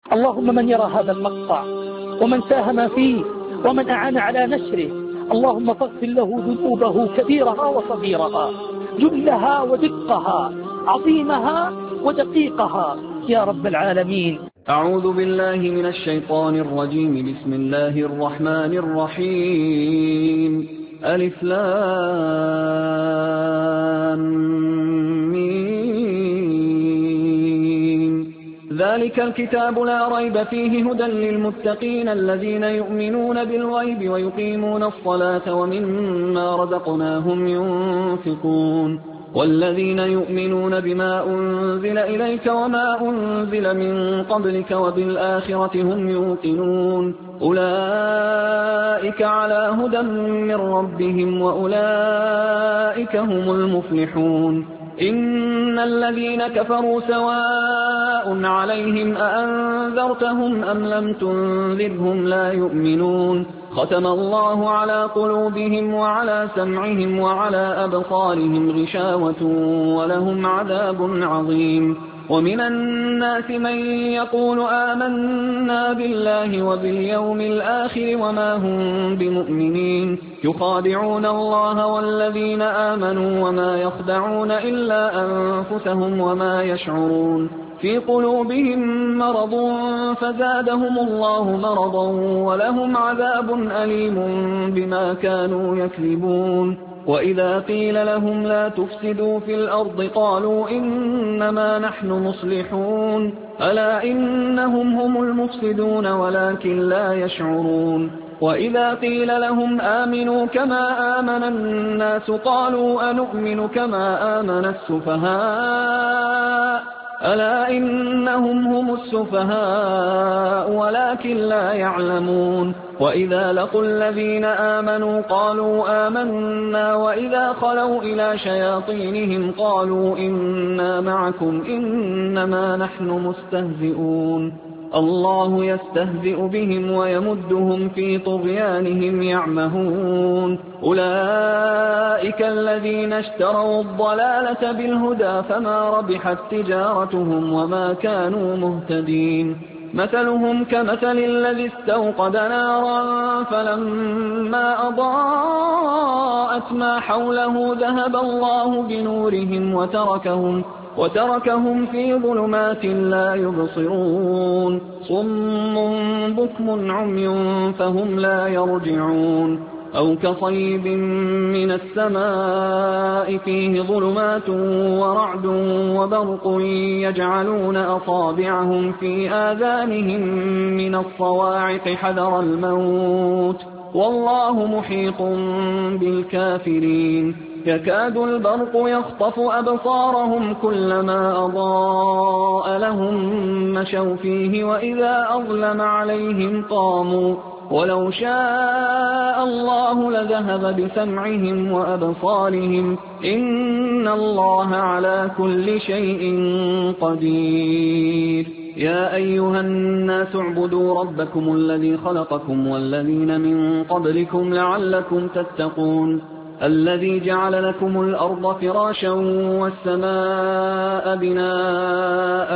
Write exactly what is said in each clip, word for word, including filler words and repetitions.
اللهم من يرى هذا المقطع ومن ساهم فيه ومن أعان على نشره، اللهم فاغفر له ذنوبه كبيرها وصغيرها، جلها ودقها، عظيمها ودقيقها يا رب العالمين. أعوذ بالله من الشيطان الرجيم. بسم الله الرحمن الرحيم. ألف لام ميم. ذلك الكتاب لا ريب فيه هدى للمتقين الذين يؤمنون بالغيب ويقيمون الصلاة ومما رزقناهم ينفقون والذين يؤمنون بما أنزل إليك وما أنزل من قبلك وبالآخرة هم يوقنون أولئك على هدى من ربهم وأولئك هم المفلحون. إن الذين كفروا سواء عليهم أأنذرتهم أم لم تنذرهم لا يؤمنون ختم الله على قلوبهم وعلى سمعهم وعلى أبصارهم غشاوة ولهم عذاب عظيم. ومن الناس من يقول آمنا بالله وباليوم الآخر وما هم بمؤمنين يخادعون الله والذين آمنوا وما يخدعون إلا أنفسهم وما يشعرون في قلوبهم مرض فزادهم الله مرضا ولهم عذاب أليم بما كانوا يكذبون. وإذا قيل لهم لا تفسدوا في الأرض قالوا إنما نحن مصلحون ألا إنهم هم المفسدون ولكن لا يشعرون. وإذا قيل لهم آمنوا كما آمن الناس قالوا أنؤمن كما آمن السفهاء ألا إنهم هم السفهاء ولكن لا يعلمون. وإذا لقوا الذين آمنوا قالوا آمنا وإذا خلوا إلى شياطينهم قالوا إنا معكم إنما نحن مستهزئون الله يستهزئ بهم ويمدهم في طغيانهم يعمهون. أولئك الذين اشتروا الضلالة بالهدى فما ربحت تجارتهم وما كانوا مهتدين. مثلهم كمثل الذي استوقد نارا فلما أضاءت ما حوله ذهب الله بنورهم وتركهم وتركهم في ظلمات لا يبصرون صم بكم عمي فهم لا يرجعون. أو كصيب من السماء فيه ظلمات ورعد وبرق يجعلون أصابعهم في آذانهم من الصواعق حذر الموت والله محيط بالكافرين. يكاد البرق يخطف أبصارهم كلما أضاء لهم مشوا فيه وإذا أظلم عليهم قاموا ولو شاء الله لذهب بسمعهم وأبصارهم إن الله على كل شيء قدير. يا أيها الناس اعبدوا ربكم الذي خلقكم والذين من قبلكم لعلكم تتقون الذي جعل لكم الأرض فراشا والسماء بناء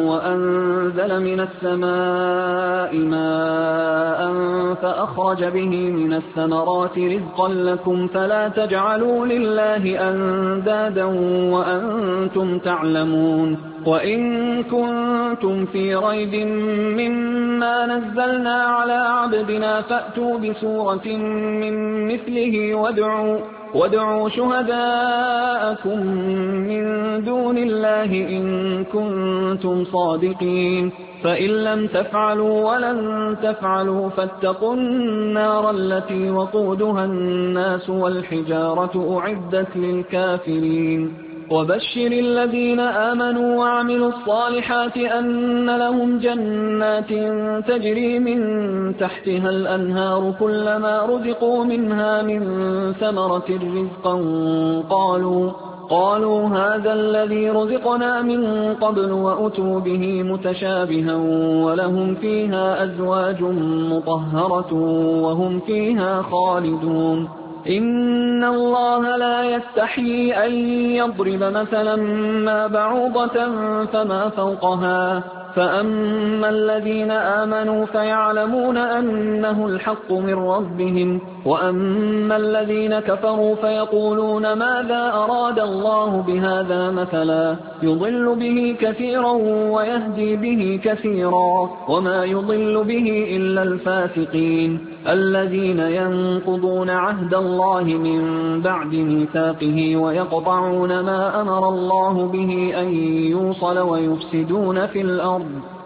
وأنزل من السماء ماء فأخرج به من الثمرات رزقا لكم فلا تجعلوا لله أندادا وأنتم تعلمون. وإن كنتم في ريب مما نزلنا على عبدنا فأتوا بسورة من مثله وادعوا, وادعوا شهداءكم من دون الله إن كنتم صادقين فإن لم تفعلوا ولن تفعلوا فاتقوا النار التي وقودها الناس والحجارة أعدت للكافرين. وبشر الذين آمنوا وعملوا الصالحات أن لهم جنات تجري من تحتها الأنهار كلما رزقوا منها من ثمرة رزقا قالوا قالوا هذا الذي رزقنا من قبل وأتوا به متشابها ولهم فيها أزواج مطهرة وهم فيها خالدون. إن الله لا يستحيي أن يضرب مثلا ما بعوضة فما فوقها فأما الذين آمنوا فيعلمون أنه الحق من ربهم، وأما الذين كفروا فيقولون ماذا أراد الله بهذا مثلا يضل به كثيرا ويهدي به كثيرا وما يضل به إلا الفاسقين الذين ينقضون عهد الله من بعد ميثاقه ويقطعون ما أمر الله به أن يوصل ويفسدون في الأرض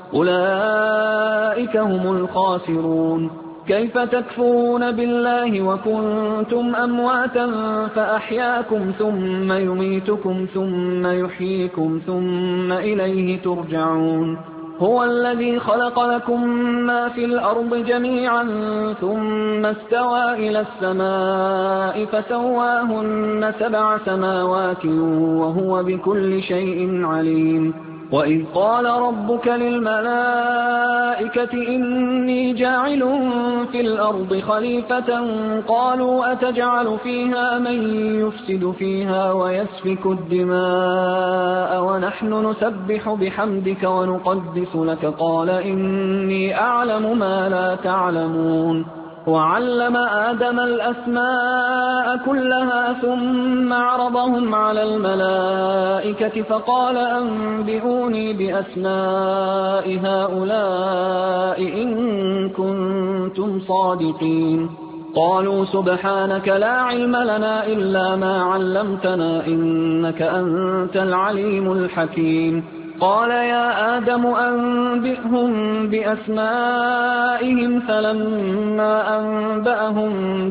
أولئك هم الخاسرون. كيف تكفرون بالله وكنتم أمواتا فأحياكم ثم يميتكم ثم يحييكم ثم إليه ترجعون. هو الذي خلق لكم ما في الأرض جميعا ثم استوى إلى السماء فسواهن سبع سماوات وهو بكل شيء عليم. وإذ قال ربك للملائكة إني جاعل في الأرض خليفة قالوا أتجعل فيها من يفسد فيها ويسفك الدماء ونحن نسبح بحمدك ونقدس لك قال إني أعلم ما لا تعلمون. وعلم آدم الأسماء كلها ثم عرضهم على الملائكة فقال أنبئوني بأسماء هؤلاء إن كنتم صادقين. قالوا سبحانك لا علم لنا إلا ما علمتنا إنك أنت العليم الحكيم. قال يا آدم أنبئهم بأسمائهم فلما أنبأهم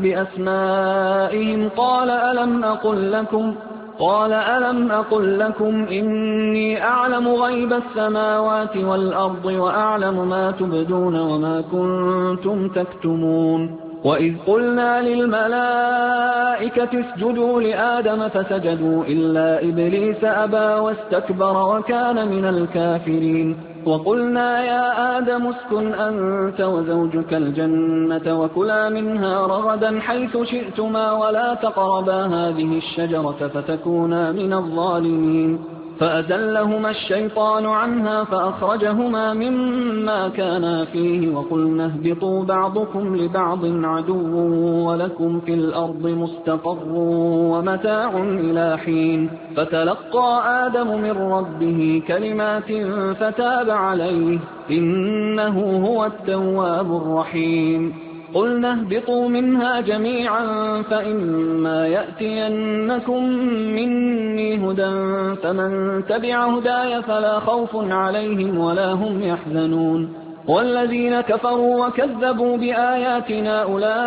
بأسمائهم قال ألم أقل لكم قال ألم أقل لكم إني أعلم غيب السماوات والأرض وأعلم ما تبدون وما كنتم تكتمون. وإذ قلنا للملائكة اسجدوا لآدم فسجدوا إلا إبليس أبى واستكبر وكان من الكافرين. وقلنا يا آدم اسكن أنت وزوجك الجنة وكلا منها رغدا حيث شئتما ولا تقربا هذه الشجرة فتكونا من الظالمين. فأزلهما الشيطان عنها فأخرجهما مما كانا فيه وقلنا اهبطوا بعضكم لبعض عدو ولكم في الأرض مستقر ومتاع إلى حين. فتلقى آدم من ربه كلمات فتاب عليه إنه هو التواب الرحيم. قلنا اهبطوا منها جميعا فإما يأتينكم مني هدى فمن تبع هداي فلا خوف عليهم ولا هم يحزنون. والذين كفروا وكذبوا بآياتنا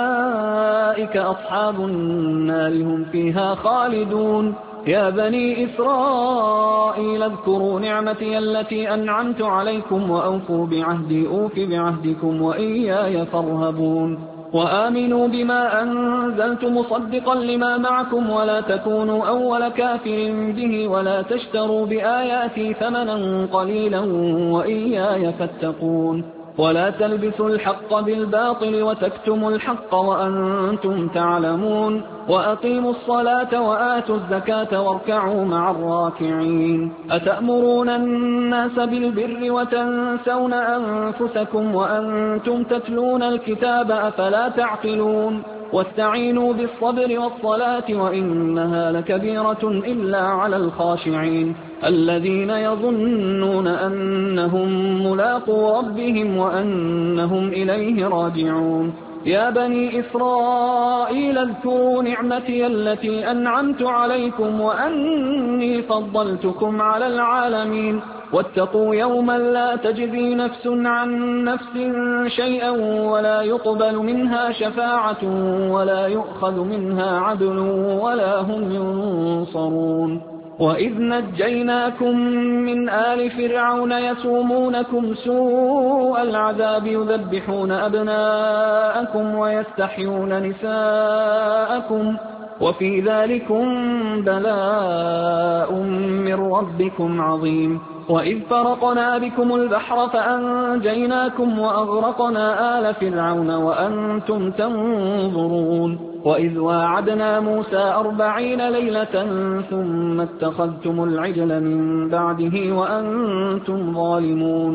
أولئك أصحاب النار هم فيها خالدون. يا بني إسرائيل اذكروا نعمتي التي أنعمت عليكم وأوفوا بعهدي أوف بعهدكم وإياي فارهبون. وآمنوا بما أنزلت مصدقا لما معكم ولا تكونوا أول كافر به ولا تشتروا بآياتي ثمنا قليلا وإياي فاتقون. ولا تلبسوا الحق بالباطل وتكتموا الحق وأنتم تعلمون. وأقيموا الصلاة وآتوا الزكاة واركعوا مع الراكعين. أتأمرون الناس بالبر وتنسون أنفسكم وأنتم تتلون الكتاب أفلا تعقلون. واستعينوا بالصبر والصلاة وإنها لكبيرة إلا على الخاشعين الذين يظنون أنهم ملاقو ربهم وأنهم إليه راجعون. يا بني إسرائيل اذكروا نعمتي التي أنعمت عليكم وأني فضلتكم على العالمين. واتقوا يوما لا تجزي نفس عن نفس شيئا ولا يقبل منها شفاعة ولا يؤخذ منها عدل ولا هم ينصرون. وإذ نجيناكم من آل فرعون يسومونكم سوء العذاب يذبحون أبناءكم ويستحيون نساءكم وفي ذلكم بلاء من ربكم عظيم. وإذ فرقنا بكم البحر فأنجيناكم وأغرقنا آل فرعون وأنتم تنظرون. وإذ واعدنا موسى أربعين ليلة ثم اتخذتم العجل من بعده وأنتم ظالمون.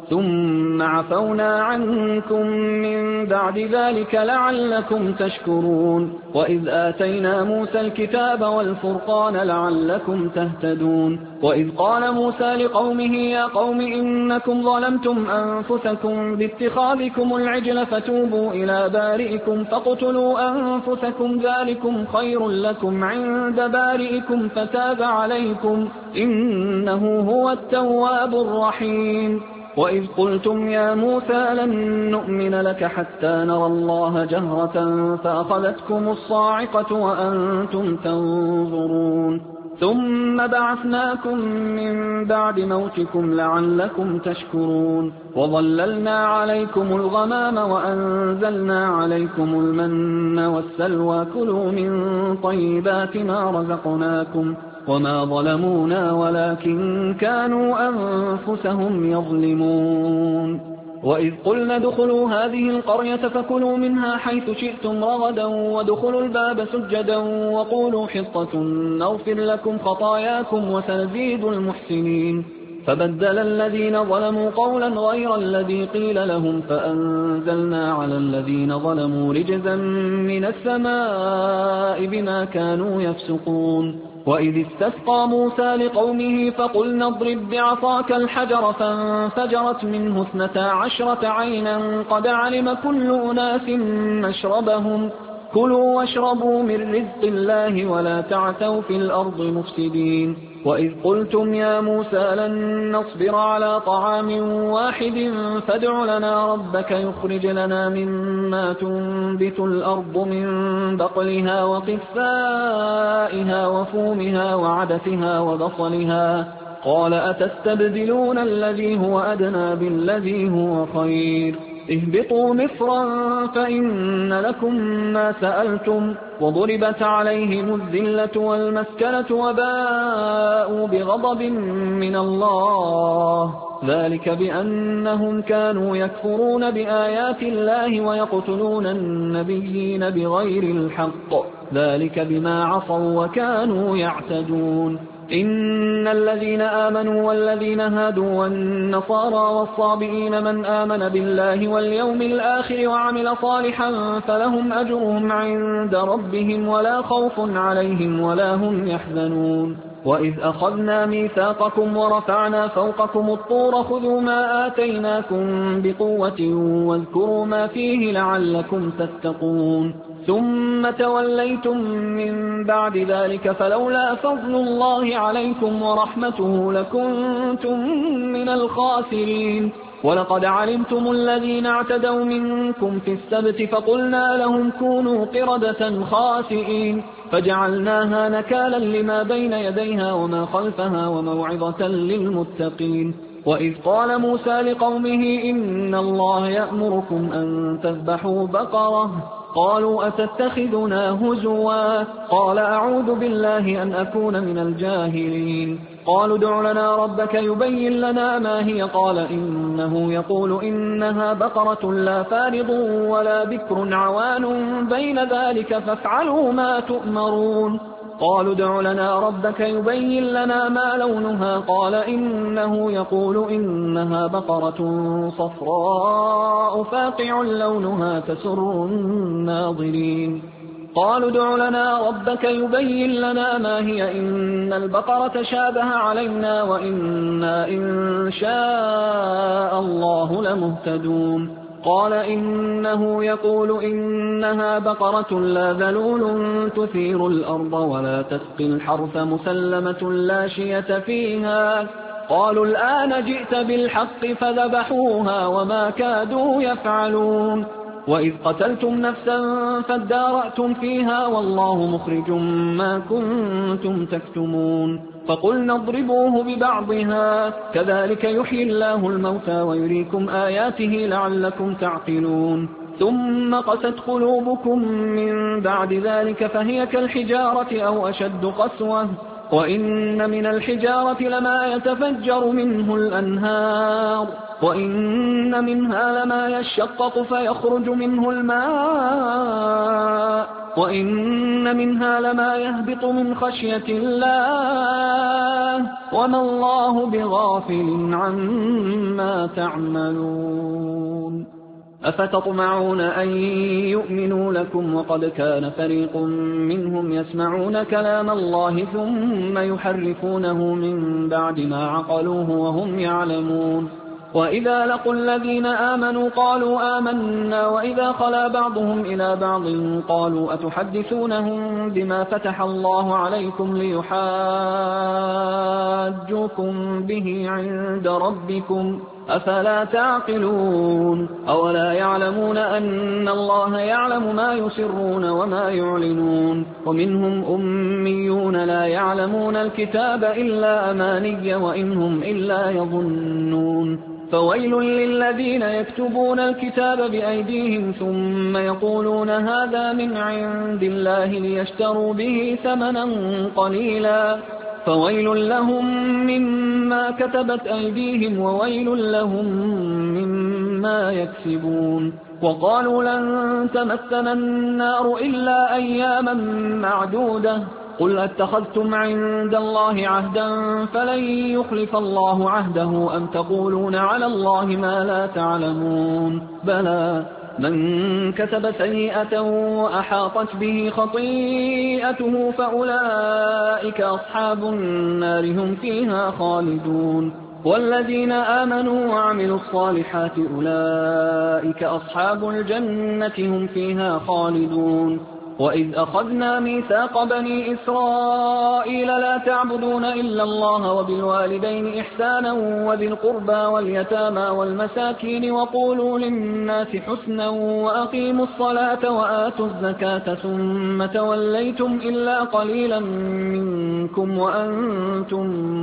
ثم عفونا عنكم من بعد ذلك لعلكم تشكرون وإذ آتينا موسى الكتاب والفرقان لعلكم تهتدون وإذ قال موسى لقومه يا قوم إنكم ظلمتم أنفسكم باتخاذكم العجل فتوبوا إلى بارئكم فاقتلوا أنفسكم ذلكم خير لكم عند بارئكم فتاب عليكم إنه هو التواب الرحيم وإذ قلتم يا موسى لن نؤمن لك حتى نرى الله جهرة فأخذتكم الصاعقة وأنتم تنظرون ثم بعثناكم من بعد موتكم لعلكم تشكرون وظللنا عليكم الغمام وأنزلنا عليكم المن والسلوى كلوا من طيبات ما رزقناكم وما ظلمونا ولكن كانوا أنفسهم يظلمون وإذ قلنا ادخلوا هذه القرية فكلوا منها حيث شئتم رغدا وادخلوا الباب سجدا وقولوا حطة نغفر لكم خطاياكم وسنزيد المحسنين فبدل الذين ظلموا قولا غير الذي قيل لهم فأنزلنا على الذين ظلموا رجزا من السماء بما كانوا يفسقون وإذ استسقى موسى لقومه فقلنا اضرب بعصاك الحجر فانفجرت منه اثنتا عشرة عينا قد علم كل أناس مشربهم كلوا واشربوا من رزق الله ولا تعثوا في الأرض مفسدين وإذ قلتم يا موسى لن نصبر على طعام واحد فادع لنا ربك يخرج لنا مما تنبت الأرض من بقلها وقثائها وفومها وعدسها وبصلها قال أتستبدلون الذي هو أدنى بالذي هو خير اهبطوا مصرا فإن لكم ما سألتم وضربت عليهم الذلة والمسكنة وباءوا بغضب من الله ذلك بأنهم كانوا يكفرون بآيات الله ويقتلون النبيين بغير الحق ذلك بما عصوا وكانوا يعتدون إن الذين آمنوا والذين هادوا والنصارى والصابئين من آمن بالله واليوم الآخر وعمل صالحا فلهم أجرهم عند ربهم ولا خوف عليهم ولا هم يحزنون وإذ أخذنا ميثاقكم ورفعنا فوقكم الطور خذوا ما آتيناكم بقوة واذكروا ما فيه لعلكم تتقون ثم توليتم من بعد ذلك فلولا فضل الله عليكم ورحمته لكنتم من الخاسرين ولقد علمتم الذين اعتدوا منكم في السبت فقلنا لهم كونوا قردة خاسئين فجعلناها نكالا لما بين يديها وما خلفها وموعظة للمتقين وإذ قال موسى لقومه إن الله يأمركم أن تذبحوا بقرة قالوا أتتخذنا هزوا قال أعوذ بالله أن أكون من الجاهلين قالوا ادع لنا ربك يبين لنا ما هي قال إنه يقول إنها بقرة لا فارض ولا بكر عوان بين ذلك فافعلوا ما تؤمرون قالوا ادع لنا ربك يبين لنا ما لونها قال إنه يقول إنها بقرة صفراء فاقع لونها تسر الناظرين قالوا ادع لنا ربك يبين لنا ما هي إن البقرة شابه علينا وإنا إن شاء الله لمهتدون قال إنه يقول إنها بقرة لا ذلول تثير الأرض ولا تسقي الحرث مسلمة لا شية فيها قالوا الآن جئت بالحق فذبحوها وما كادوا يفعلون وإذ قتلتم نفسا فادارأتم فيها والله مخرج ما كنتم تكتمون فقلنا اضربوه ببعضها كذلك يحيي الله الموتى ويريكم آياته لعلكم تعقلون ثم قست قلوبكم من بعد ذلك فهي كالحجارة أو أشد قسوة وإن من الحجارة لما يتفجر منه الأنهار وإن منها لما يشقق فيخرج منه الماء وإن منها لما يهبط من خشية الله وما الله بغافل عما تعملون. أفتطمعون أن يؤمنوا لكم وقد كان فريق منهم يسمعون كلام الله ثم يحرفونه من بعد ما عقلوه وهم يعلمون. وإذا لقوا الذين آمنوا قالوا آمنا وإذا خلا بعضهم إلى بعض قالوا أتحدثونهم بما فتح الله عليكم ليحاجوكم به عند ربكم أفلا تعقلون. أولا يعلمون أن الله يعلم ما يسرون وما يعلنون. ومنهم أميون لا يعلمون الكتاب إلا أماني وإنهم إلا يظنون. فويل للذين يكتبون الكتاب بأيديهم ثم يقولون هذا من عند الله ليشتروا به ثمنا قليلا فويل لهم مما كتبت أيديهم وويل لهم مما يكسبون. وقالوا لن تمسنا النار إلا أياما معدودة قل أتخذتم عند الله عهدا فلن يخلف الله عهده أم تقولون على الله ما لا تعلمون. بلى من كسب سيئة وأحاطت به خطيئته فأولئك أصحاب النار هم فيها خالدون. والذين آمنوا وعملوا الصالحات أولئك أصحاب الجنة هم فيها خالدون. وإذ أخذنا ميثاق بني إسرائيل لا تعبدون إلا الله وبالوالدين إحسانا وذي القربى واليتامى والمساكين وقولوا للناس حسنا وأقيموا الصلاة وآتوا الزكاة ثم توليتم إلا قليلا منكم وأنتم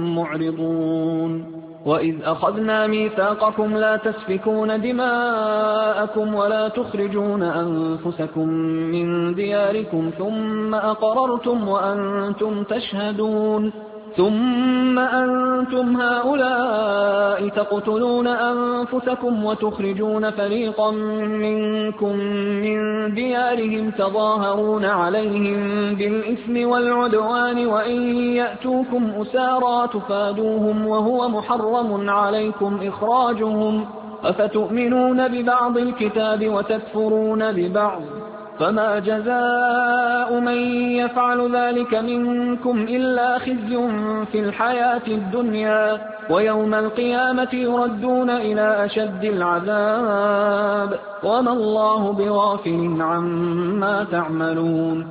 معرضون. وإذ أخذنا ميثاقكم لا تسفكون دماءكم ولا تخرجون أنفسكم من دياركم ثم أقررتم وأنتم تشهدون ثم أنتم هؤلاء تقتلون أنفسكم وتخرجون فريقا منكم من ديارهم تظاهرون عليهم بالإثم والعدوان وإن يأتوكم أسارى تفادوهم وهو محرم عليكم إخراجهم أفتؤمنون ببعض الكتاب وتكفرون ببعض فما جزاء من يفعل ذلك منكم إلا خزي في الحياة الدنيا ويوم القيامة يردون إلى أشد العذاب وما الله بغافل عما تعملون.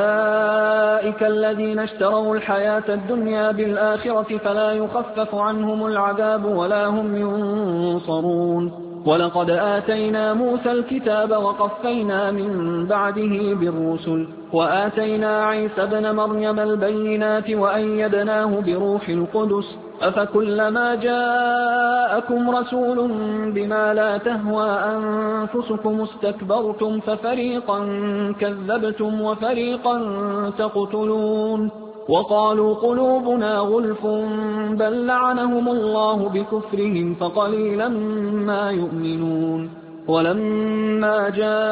أولئك الذين اشتروا الحياة الدنيا بالآخرة فلا يخفف عنهم العذاب ولا هم ينصرون. ولقد آتينا موسى الكتاب وقفينا من بعده بالرسل وآتينا عيسى ابن مريم البينات وأيدناه بروح القدس أفكلما جاءكم رسول بما لا تهوى أنفسكم استكبرتم ففريقا كذبتم وفريقا تقتلون. وقالوا قلوبنا غلف بل لعنهم الله بكفرهم فقليلا ما يؤمنون. ولما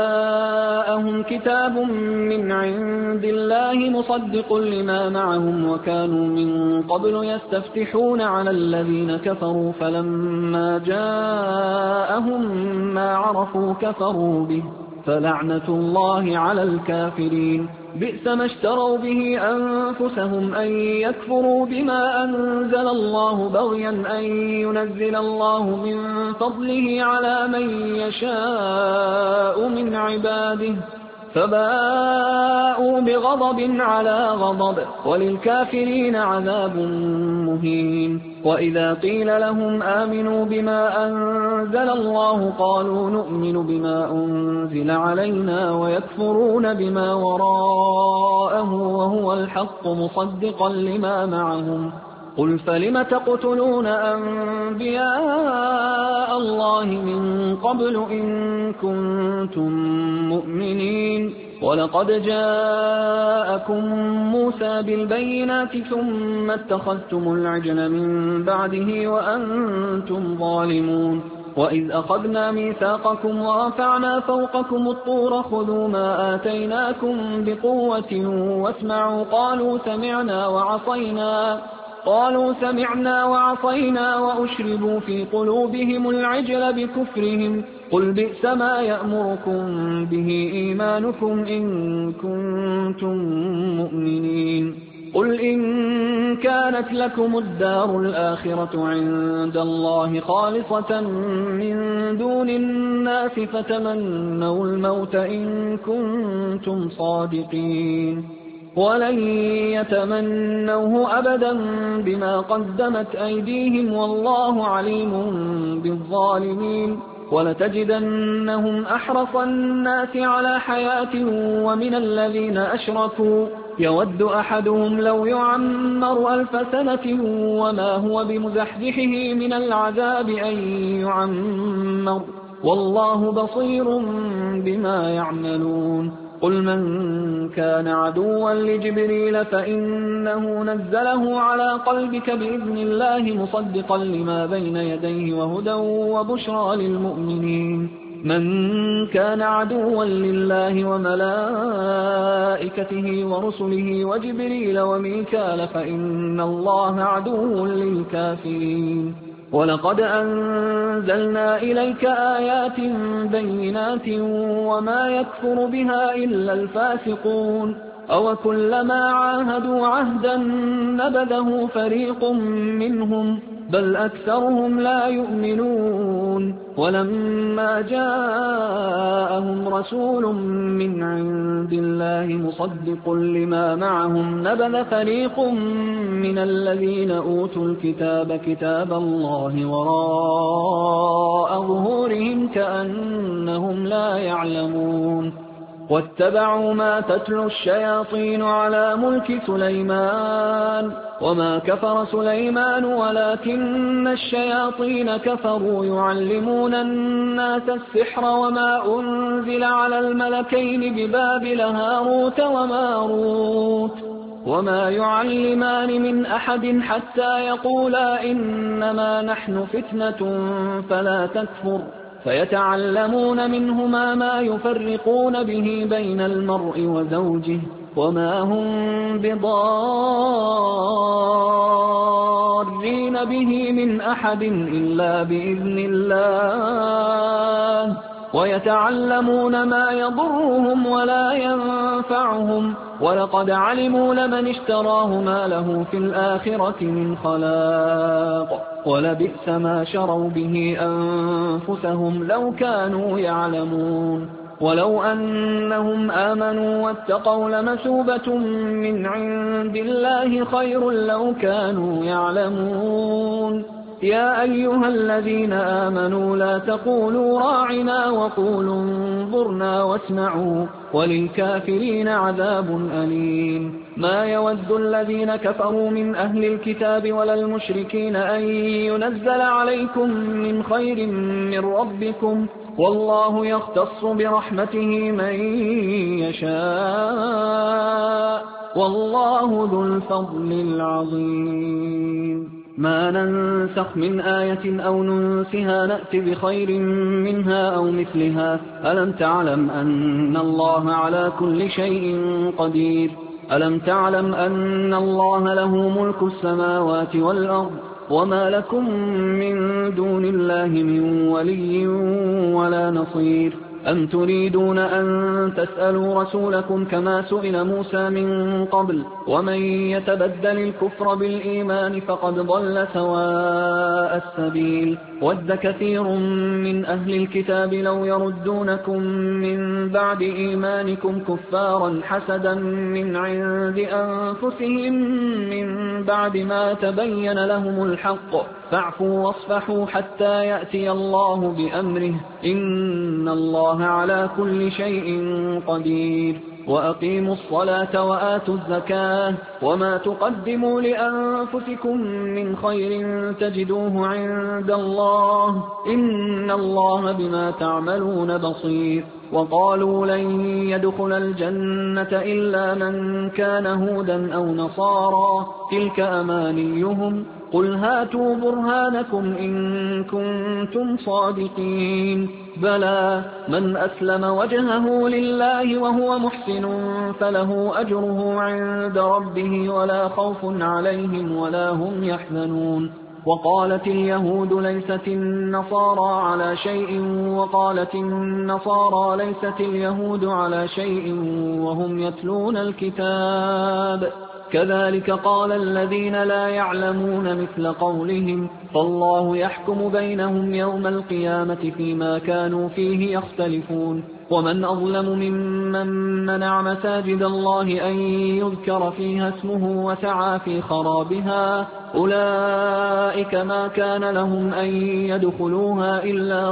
جاءهم كتاب من عند الله مصدق لما معهم وكانوا من قبل يستفتحون على الذين كفروا فلما جاءهم ما عرفوا كفروا به فلعنة الله على الكافرين. بئس ما اشتروا به أنفسهم أن يكفروا بما أنزل الله بغيا أن ينزل الله من فضله على من يشاء من عباده فباءوا بغضب على غضب وللكافرين عذاب مهين. وإذا قيل لهم آمنوا بما أنزل الله قالوا نؤمن بما أنزل علينا ويكفرون بما وراءه وهو الحق مصدقا لما معهم. قل فلم تقتلون أنبياء الله من قبل إن كنتم مؤمنين ولقد جاءكم موسى بالبينات ثم اتخذتم العجل من بعده وأنتم ظالمون. وإذ أخذنا ميثاقكم ورفعنا فوقكم الطور خذوا ما آتيناكم بقوة واسمعوا قالوا سمعنا وعصينا قالوا سمعنا وعصينا وأشربوا في قلوبهم العجل بكفرهم قل بئس ما يأمركم به إيمانكم إن كنتم مؤمنين قل إن كانت لكم الدار الآخرة عند الله خالصة من دون الناس فتمنوا الموت إن كنتم صادقين ولن يتمنوه أبدا بما قدمت أيديهم والله عليم بالظالمين ولتجدنهم أحرص الناس على حياة ومن الذين أشركوا يود أحدهم لو يعمر ألف سنة وما هو بمزحزحه من العذاب أن يعمر والله بصير بما يعملون قل من كان عدوا لجبريل فإنه نزله على قلبك بإذن الله مصدقا لما بين يديه وهدى وبشرى للمؤمنين من كان عدوا لله وملائكته ورسله وجبريل وميكال فإن الله عدو للكافرين ولقد أنزلنا إليك آيات بينات وما يكفر بها إلا الفاسقون أو كلما عاهدوا عهدا نبذه فريق منهم بل أكثرهم لا يؤمنون ولما جاءهم رسول من عند الله مصدق لما معهم نبذ فريق من الذين أوتوا الكتاب كتاب الله وراء ظهورهم كأنهم لا يعلمون واتبعوا ما تتلو الشياطين على ملك سليمان وما كفر سليمان ولكن الشياطين كفروا يعلمون الناس السحر وما أنزل على الملكين ببابل هاروت وماروت وما يعلمان من أحد حتى يقولا إنما نحن فتنة فلا تكفر فيتعلمون منهما ما يفرقون به بين المرء وزوجه وما هم بضارين به من أحد إلا بإذن الله ويتعلمون ما يضرهم ولا ينفعهم ولقد علموا لمن اشتراه ما له في الآخرة من خلاق ولبئس ما شروا به أنفسهم لو كانوا يعلمون ولو أنهم آمنوا واتقوا لمثوبة من عند الله خير لو كانوا يعلمون يا أيها الذين آمنوا لا تقولوا راعنا وقولوا انظرنا واسمعوا وللكافرين عذاب أليم ما يود الذين كفروا من أهل الكتاب ولا المشركين أن ينزل عليكم من خير من ربكم والله يختص برحمته من يشاء والله ذو الفضل العظيم ما ننسخ من آية أو ننسها نأت بخير منها أو مثلها ألم تعلم أن الله على كل شيء قدير ألم تعلم أن الله له ملك السماوات والأرض وما لكم من دون الله من ولي ولا نصير أم تريدون أن تسألوا رسولكم كما سئل موسى من قبل ومن يتبدل الكفر بالإيمان فقد ضل سواء السبيل ود كثير من أهل الكتاب لو يردونكم من بعد إيمانكم كفارا حسدا من عند أنفسهم من بعد ما تبين لهم الحق فاعفوا واصفحوا حتى يأتي الله بأمره إن الله على كل شيء قدير وأقيموا الصلاة وآتوا الزكاة وما تقدموا لأنفسكم من خير تجدوه عند الله إن الله بما تعملون بصير وقالوا لن يدخل الجنة إلا من كان هودا أو نصارى تلك أمانيهم قل هاتوا برهانكم إن كنتم صادقين بلى من أسلم وجهه لله وهو محسن فله أجره عند ربه ولا خوف عليهم ولا هم يحزنون وقالت اليهود ليست النصارى على شيء وقالت النصارى ليست اليهود على شيء وهم يتلون الكتاب كذلك قال الذين لا يعلمون مثل قولهم فالله يحكم بينهم يوم القيامة فيما كانوا فيه يختلفون ومن أظلم ممن منع مساجد الله أن يذكر فيها اسمه وسعى في خرابها أولئك ما كان لهم أن يدخلوها إلا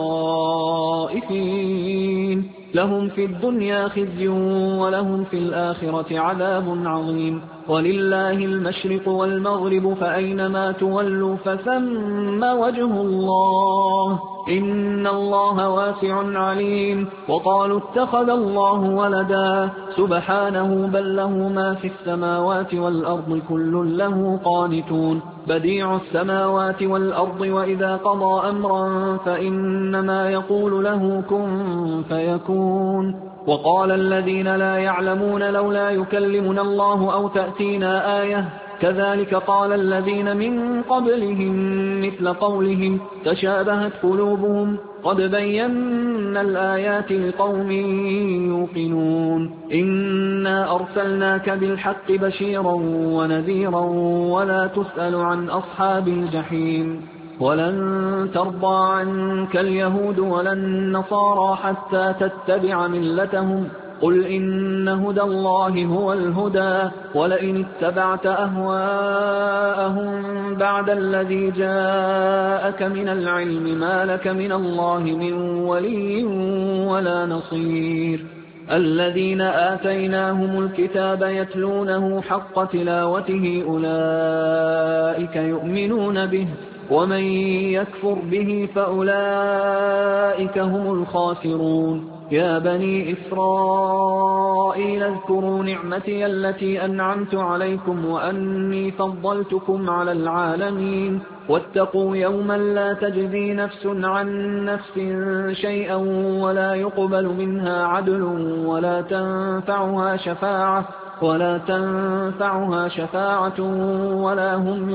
خائفين لهم في الدنيا خزي ولهم في الآخرة عذاب عظيم ولله المشرق والمغرب فأينما تولوا فثم وجه الله إن الله واسع عليم وقالوا اتخذ الله ولدا سبحانه بل له ما في السماوات والأرض كل له قانتون بديع السماوات والأرض وإذا قضى أمرا فإنما يقول له كن فيكون وقال الذين لا يعلمون لولا يكلمنا الله أو تأتينا آية كذلك قال الذين من قبلهم مثل قولهم تشابهت قلوبهم قد بينا الآيات لقوم يوقنون إنا أرسلناك بالحق بشيرا ونذيرا ولا تسأل عن أصحاب الجحيم ولن ترضى عنك اليهود ولا النصارى حتى تتبع ملتهم قل إن هدى الله هو الهدى ولئن اتبعت أهواءهم بعد الذي جاءك من العلم ما لك من الله من ولي ولا نصير الذين آتيناهم الكتاب يتلونه حق تلاوته أولئك يؤمنون به ومن يكفر به فأولئك هم الخاسرون يا بني إسرائيل اذكروا نعمتي التي أنعمت عليكم وأني فضلتكم على العالمين واتقوا يوما لا تجزي نفس عن نفس شيئا ولا يقبل منها عدل ولا تنفعها شفاعة ولا تنفعها شفاعة ولا هم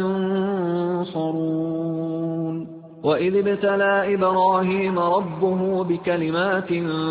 ينصرون وإذ ابتلى إبراهيم ربه بكلمات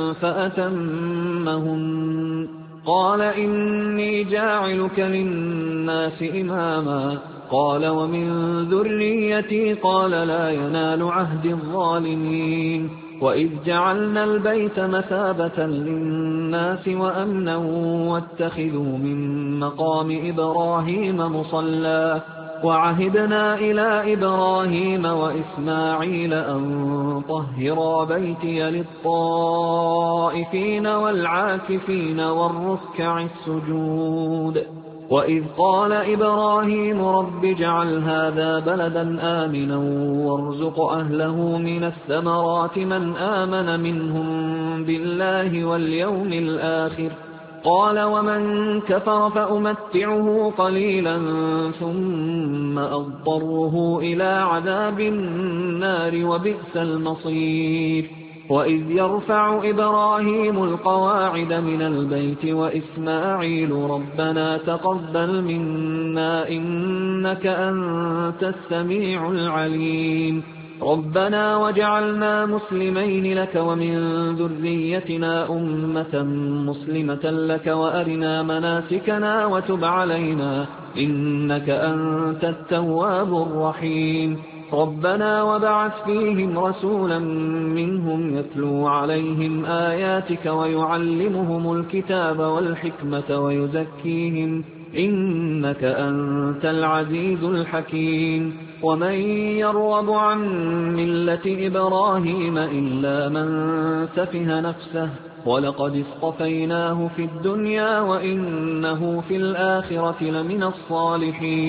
فأتمهن قال إني جاعلك للناس إماما قال ومن ذريتي قال لا ينال عهد الظالمين وإذ جعلنا البيت مثابة للناس وأمنا واتخذوا من مقام إبراهيم مصلى وعهدنا إلى إبراهيم وإسماعيل أن طهرا بيتي للطائفين والعاكفين والركع السجود وإذ قال إبراهيم رب اجعل هذا بلدا آمنا وارزق أهله من الثمرات من آمن منهم بالله واليوم الآخر قال ومن كفر فأمتعه قليلا ثم أضطره إلى عذاب النار وبئس المصير وإذ يرفع إبراهيم القواعد من البيت وإسماعيل ربنا تقبل منا إنك أنت السميع العليم ربنا وجعلنا مسلمين لك ومن ذريتنا أمة مسلمة لك وأرنا مناسكنا وتب علينا إنك أنت التواب الرحيم ربنا وبعث فيهم رسولا منهم يتلو عليهم آياتك ويعلمهم الكتاب والحكمة ويزكيهم إنك أنت العزيز الحكيم ومن يرغب عن ملة إبراهيم إلا من سفه نفسه ولقد اصطفيناه في الدنيا وإنه في الآخرة لمن الصالحين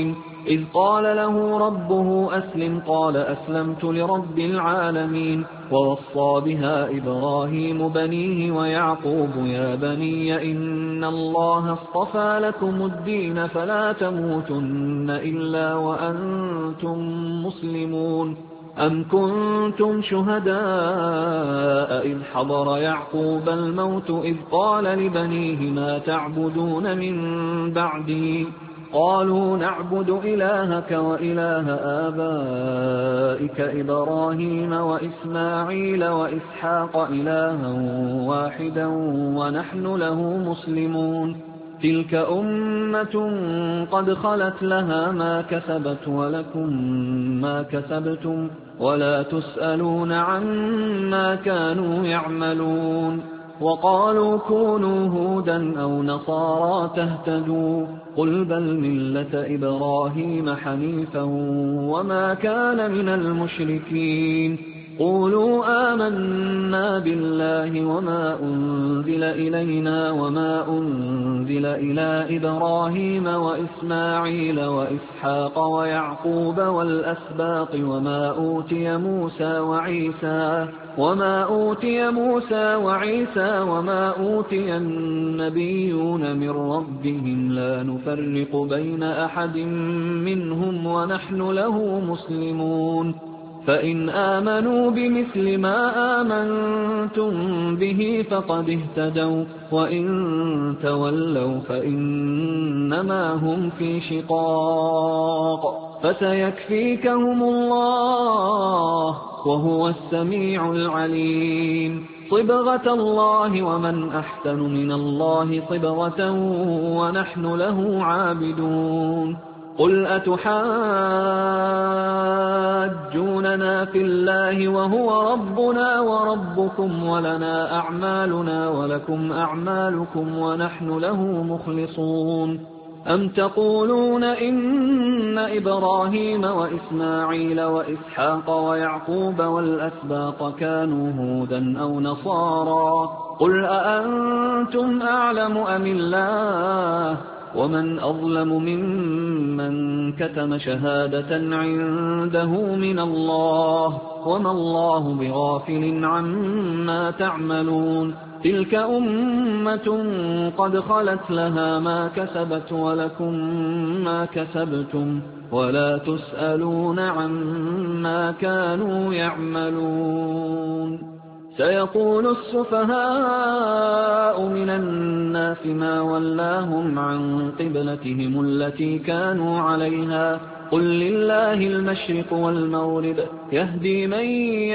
إذ قال له ربه أسلم قال أسلمت لرب العالمين. ووصى بها إبراهيم بنيه ويعقوب يا بني إن الله اصطفى لكم الدين فلا تموتن إلا وأنتم مسلمون. أم كنتم شهداء إذ حضر يعقوب الموت إذ قال لبنيه ما تعبدون من بعدي قالوا نعبد إلهك وإله آبائك إبراهيم وإسماعيل وإسحاق إلها واحدا ونحن له مسلمون. تلك أمة قد خلت لها ما كسبت ولكم ما كسبتم ولا تسألون عما كانوا يعملون. وقالوا كونوا هودا أو نصارى تهتدوا قل بل ملة إبراهيم حنيفا وما كان من المشركين. قولوا آمنا بالله وما أنزل إلينا وما أنزل إلى إبراهيم وإسماعيل وإسحاق ويعقوب والأسباط وما أوتي موسى وعيسى وما أوتي موسى وعيسى وما أوتي النبيون من ربهم لا نفرق بين أحد منهم ونحن له مسلمون. فإن آمنوا بمثل ما آمنتم به فقد اهتدوا وإن تولوا فإنما هم في شقاق فسيكفيكهم الله وهو السميع العليم. صبغة الله ومن أحسن من الله صبغة ونحن له عابدون. قل أتحاجوننا في الله وهو ربنا وربكم ولنا أعمالنا ولكم أعمالكم ونحن له مخلصون. أم تقولون إن إبراهيم وإسماعيل وإسحاق ويعقوب والأسباط كانوا هودا أو نصارى قل أأنتم أعلم أم الله ومن أظلم ممن كتم شهادة عنده من الله وما الله بغافل عما تعملون. تلك أمة قد خلت لها ما كسبت ولكم ما كسبتم ولا تسألون عما كانوا يعملون. سيقول السفهاء من الناس ما ولاهم عن قبلتهم التي كانوا عليها قل لله المشرق والمغرب يهدي من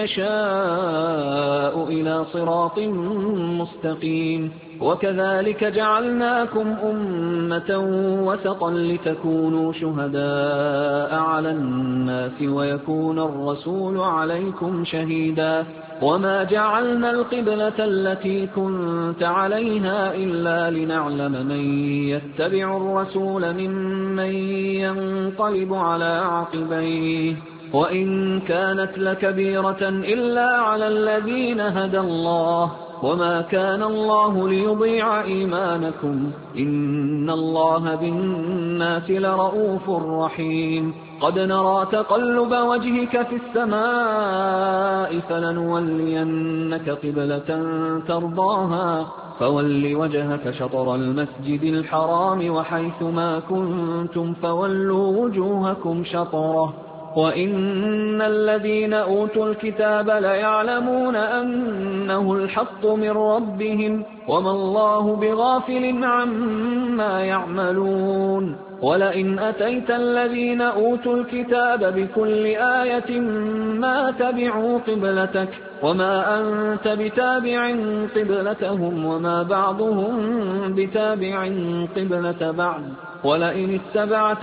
يشاء إلى صراط مستقيم. وكذلك جعلناكم أمة وسطا لتكونوا شهداء على الناس ويكون الرسول عليكم شهيدا. وما جعلنا القبلة التي كنت عليها إلا لنعلم من يتبع الرسول ممن ينقلب على عقبيه وإن كانت لكبيرة إلا على الذين هدى الله وما كان الله ليضيع إيمانكم إن الله بالناس لرؤوف رحيم. قد نرى تقلب وجهك في السماء فلنولينك قبلة ترضاها فول وجهك شطر المسجد الحرام وحيث ما كنتم فولوا وجوهكم شطره وإن الذين أوتوا الكتاب ليعلمون أنه الحق من ربهم وما الله بغافل عما يعملون. ولئن أتيت الذين أوتوا الكتاب بكل آية ما تبعوا قبلتك وما أنت بتابع قبلتهم وما بعضهم بتابع قبلة بعض ولئن اتبعت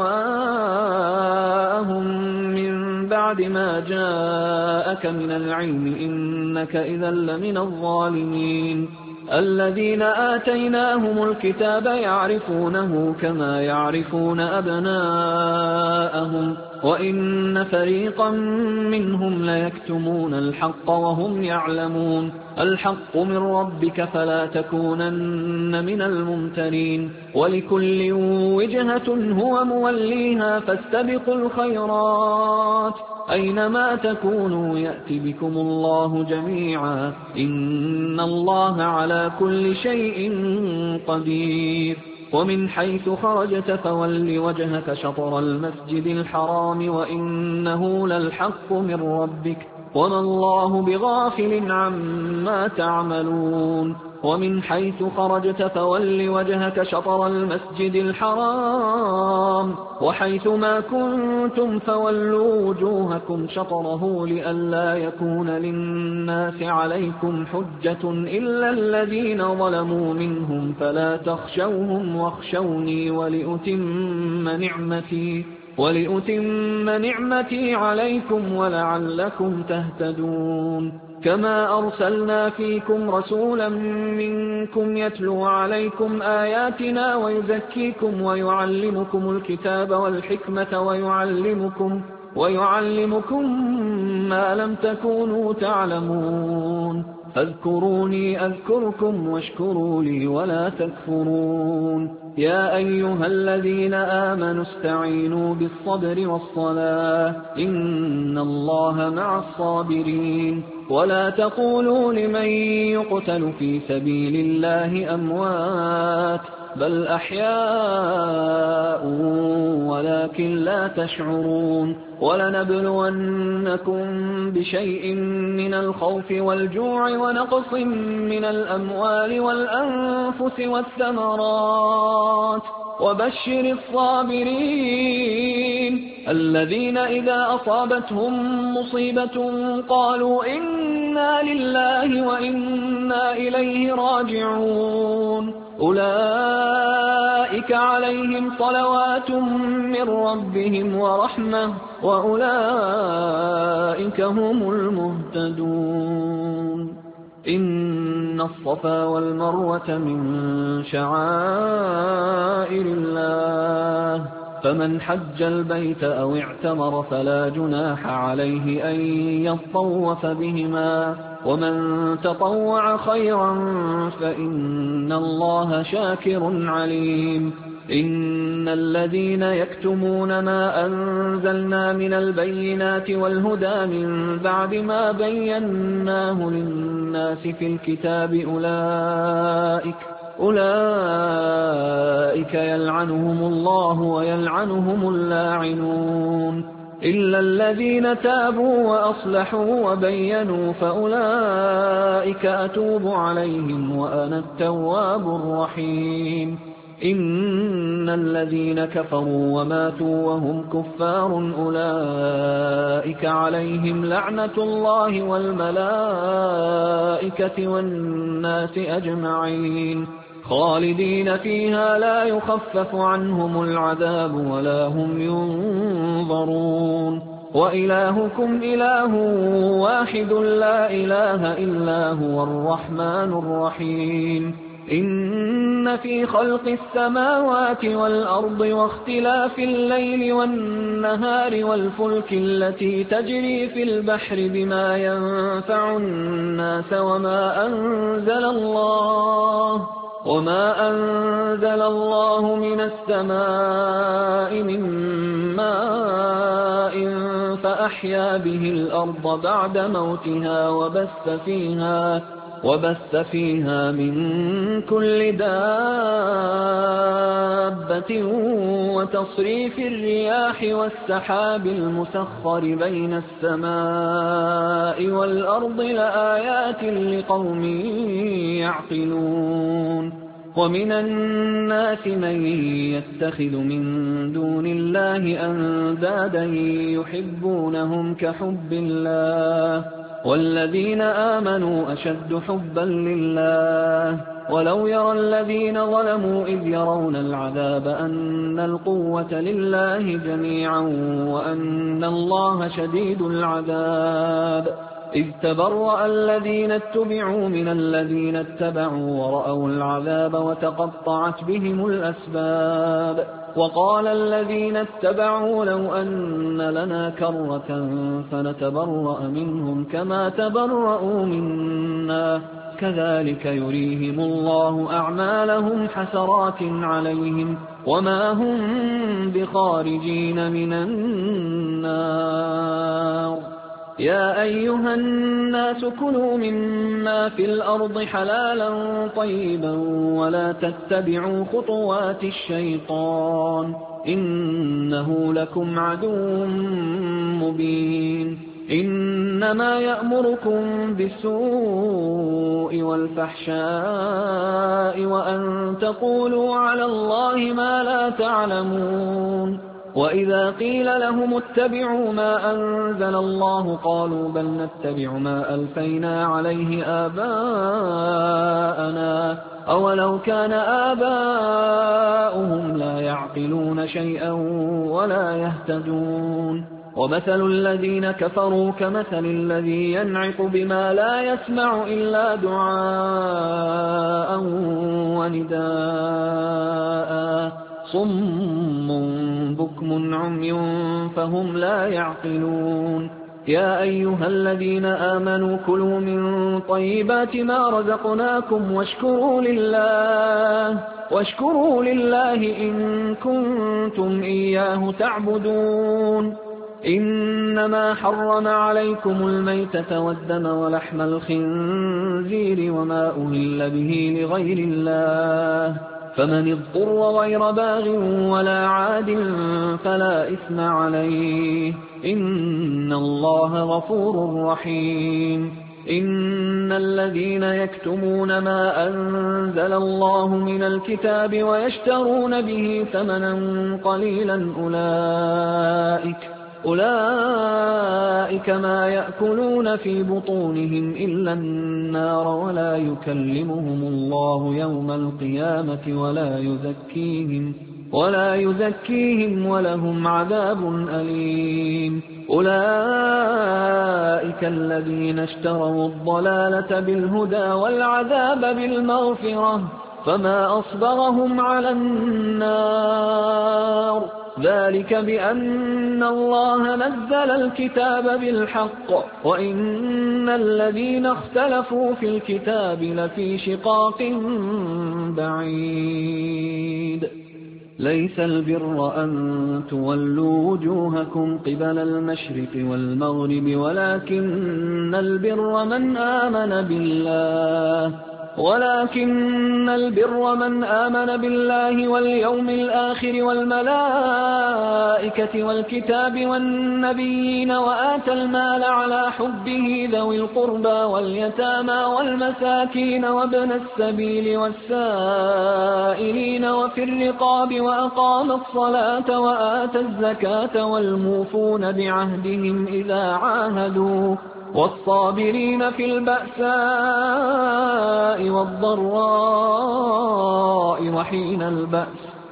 أهواءهم من بعد ما جاءك من العلم إنك إذا لمن الظالمين. الذين آتيناهم الكتاب يعرفونه كما يعرفون أبناءهم وإن فريقا منهم ليكتمون الحق وهم يعلمون الحق من ربك فلا تكونن من الممترين ولكل وجهة هو موليها فاستبقوا الخيرات أينما تكونوا يأت بكم الله جميعا إن الله على كل شيء قدير ومن حيث خرجت فول وجهك شطر المسجد الحرام وإنه للحق من ربك وما الله بغافل عما تعملون ومن حيث خرجت فول وجهك شطر المسجد الحرام وحيث ما كنتم فولوا وجوهكم شطره لئلا يكون للناس عليكم حجة إلا الذين ظلموا منهم فلا تخشوهم واخشوني ولأتم نعمتي ولأتم نعمتي عليكم ولعلكم تهتدون كما أرسلنا فيكم رسولا منكم يتلو عليكم آياتنا ويزكيكم ويعلمكم الكتاب والحكمة ويعلمكم ويعلمكم ما لم تكونوا تعلمون فاذكروني أذكركم واشكروا لي ولا تكفرون يا أيها الذين آمنوا استعينوا بالصبر والصلاة إن الله مع الصابرين ولا تقولوا لمن يقتل في سبيل الله أموات بل أحياء ولكن لا تشعرون ولنبلونكم بشيء من الخوف والجوع ونقص من الأموال والأنفس والثمرات وبشر الصابرين الذين إذا أصابتهم مصيبة قالوا إنا لله وإنا إليه راجعون أولئك عليهم صلوات من ربهم ورحمة وأولئك هم المهتدون إن الصفا والمروة من شعائر الله فمن حج البيت أو اعتمر فلا جناح عليه أن يطوف بهما ومن تطوع خيرا فإن الله شاكر عليم إن الذين يكتمون ما أنزلنا من البينات والهدى من بعد ما بيناه للناس في الكتاب أولئك أولئك يلعنهم الله ويلعنهم اللاعنون إلا الذين تابوا وأصلحوا وبينوا فأولئك أتوب عليهم وأنا التواب الرحيم إن الذين كفروا وماتوا وهم كفار أولئك عليهم لعنة الله والملائكة والناس أجمعين خالدين فيها لا يخفف عنهم العذاب ولا هم ينظرون وإلهكم إله واحد لا إله إلا هو الرحمن الرحيم إن في خلق السماوات والأرض واختلاف الليل والنهار والفلك التي تجري في البحر بما ينفع الناس وما أنزل الله وما أنزل الله من السماء من ماء فأحيا به الأرض بعد موتها وبث فيها وبث فيها من كل دابة وتصريف الرياح والسحاب المسخر بين السماء والأرض لآيات لقوم يعقلون ومن الناس من يتخذ من دون الله أندادا يحبونهم كحب الله والذين آمنوا أشد حبا لله ولو يرى الذين ظلموا إذ يرون العذاب أن القوة لله جميعا وأن الله شديد العذاب إذ تبرأ الذين اتبعوا من الذين اتبعوا ورأوا العذاب وتقطعت بهم الأسباب وقال الذين اتبعوا لو أن لنا كرة فنتبرأ منهم كما تبرأوا منا كذلك يريهم الله أعمالهم حسرات عليهم وما هم بخارجين من النار. يا أيها الناس كلوا مما في الأرض حلالا طيبا ولا تتبعوا خطوات الشيطان إنه لكم عدو مبين. إنما يأمركم بالسوء والفحشاء وأن تقولوا على الله ما لا تعلمون. وإذا قيل لهم اتبعوا ما أنزل الله قالوا بل نتبع ما ألفينا عليه آباءنا أولو كان آباؤهم لا يعقلون شيئا ولا يهتدون. ومثل الذين كفروا كمثل الذي ينعق بما لا يسمع إلا دعاء ونداء صم بكم عمي فهم لا يعقلون. يا أيها الذين آمنوا كلوا من طيبات ما رزقناكم واشكروا لله واشكروا لله إن كنتم إياه تعبدون. إنما حرم عليكم الميتة والدم ولحم الخنزير وما أهل به لغير الله فمن اضطر غير باغ ولا عاد فلا إثم عليه إن الله غفور رحيم. إن الذين يكتمون ما أنزل الله من الكتاب ويشترون به ثمنا قليلا أولئك أولئك ما يأكلون في بطونهم إلا النار ولا يكلمهم الله يوم القيامة ولا يزكيهم ولا يزكيهم ولهم عذاب أليم. أولئك الذين اشتروا الضلالة بالهدى والعذاب بالمغفرة فما أصبرهم على النار ذلك بأن الله نزل الكتاب بالحق وإن الذين اختلفوا في الكتاب لفي شقاق بعيد. ليس البر أن تولوا وجوهكم قبل المشرق والمغرب ولكن البر من آمن بالله ولكن البر من آمن بالله واليوم الآخر والملائكة والكتاب والنبيين وآتى المال على حبه ذوي القربى واليتامى والمساكين وابن السبيل والسائلين وفي الرقاب وأقام الصلاة وآتى الزكاة والموفون بعهدهم إذا عاهدوا والصابرين في البأساء والضراء وحين البأس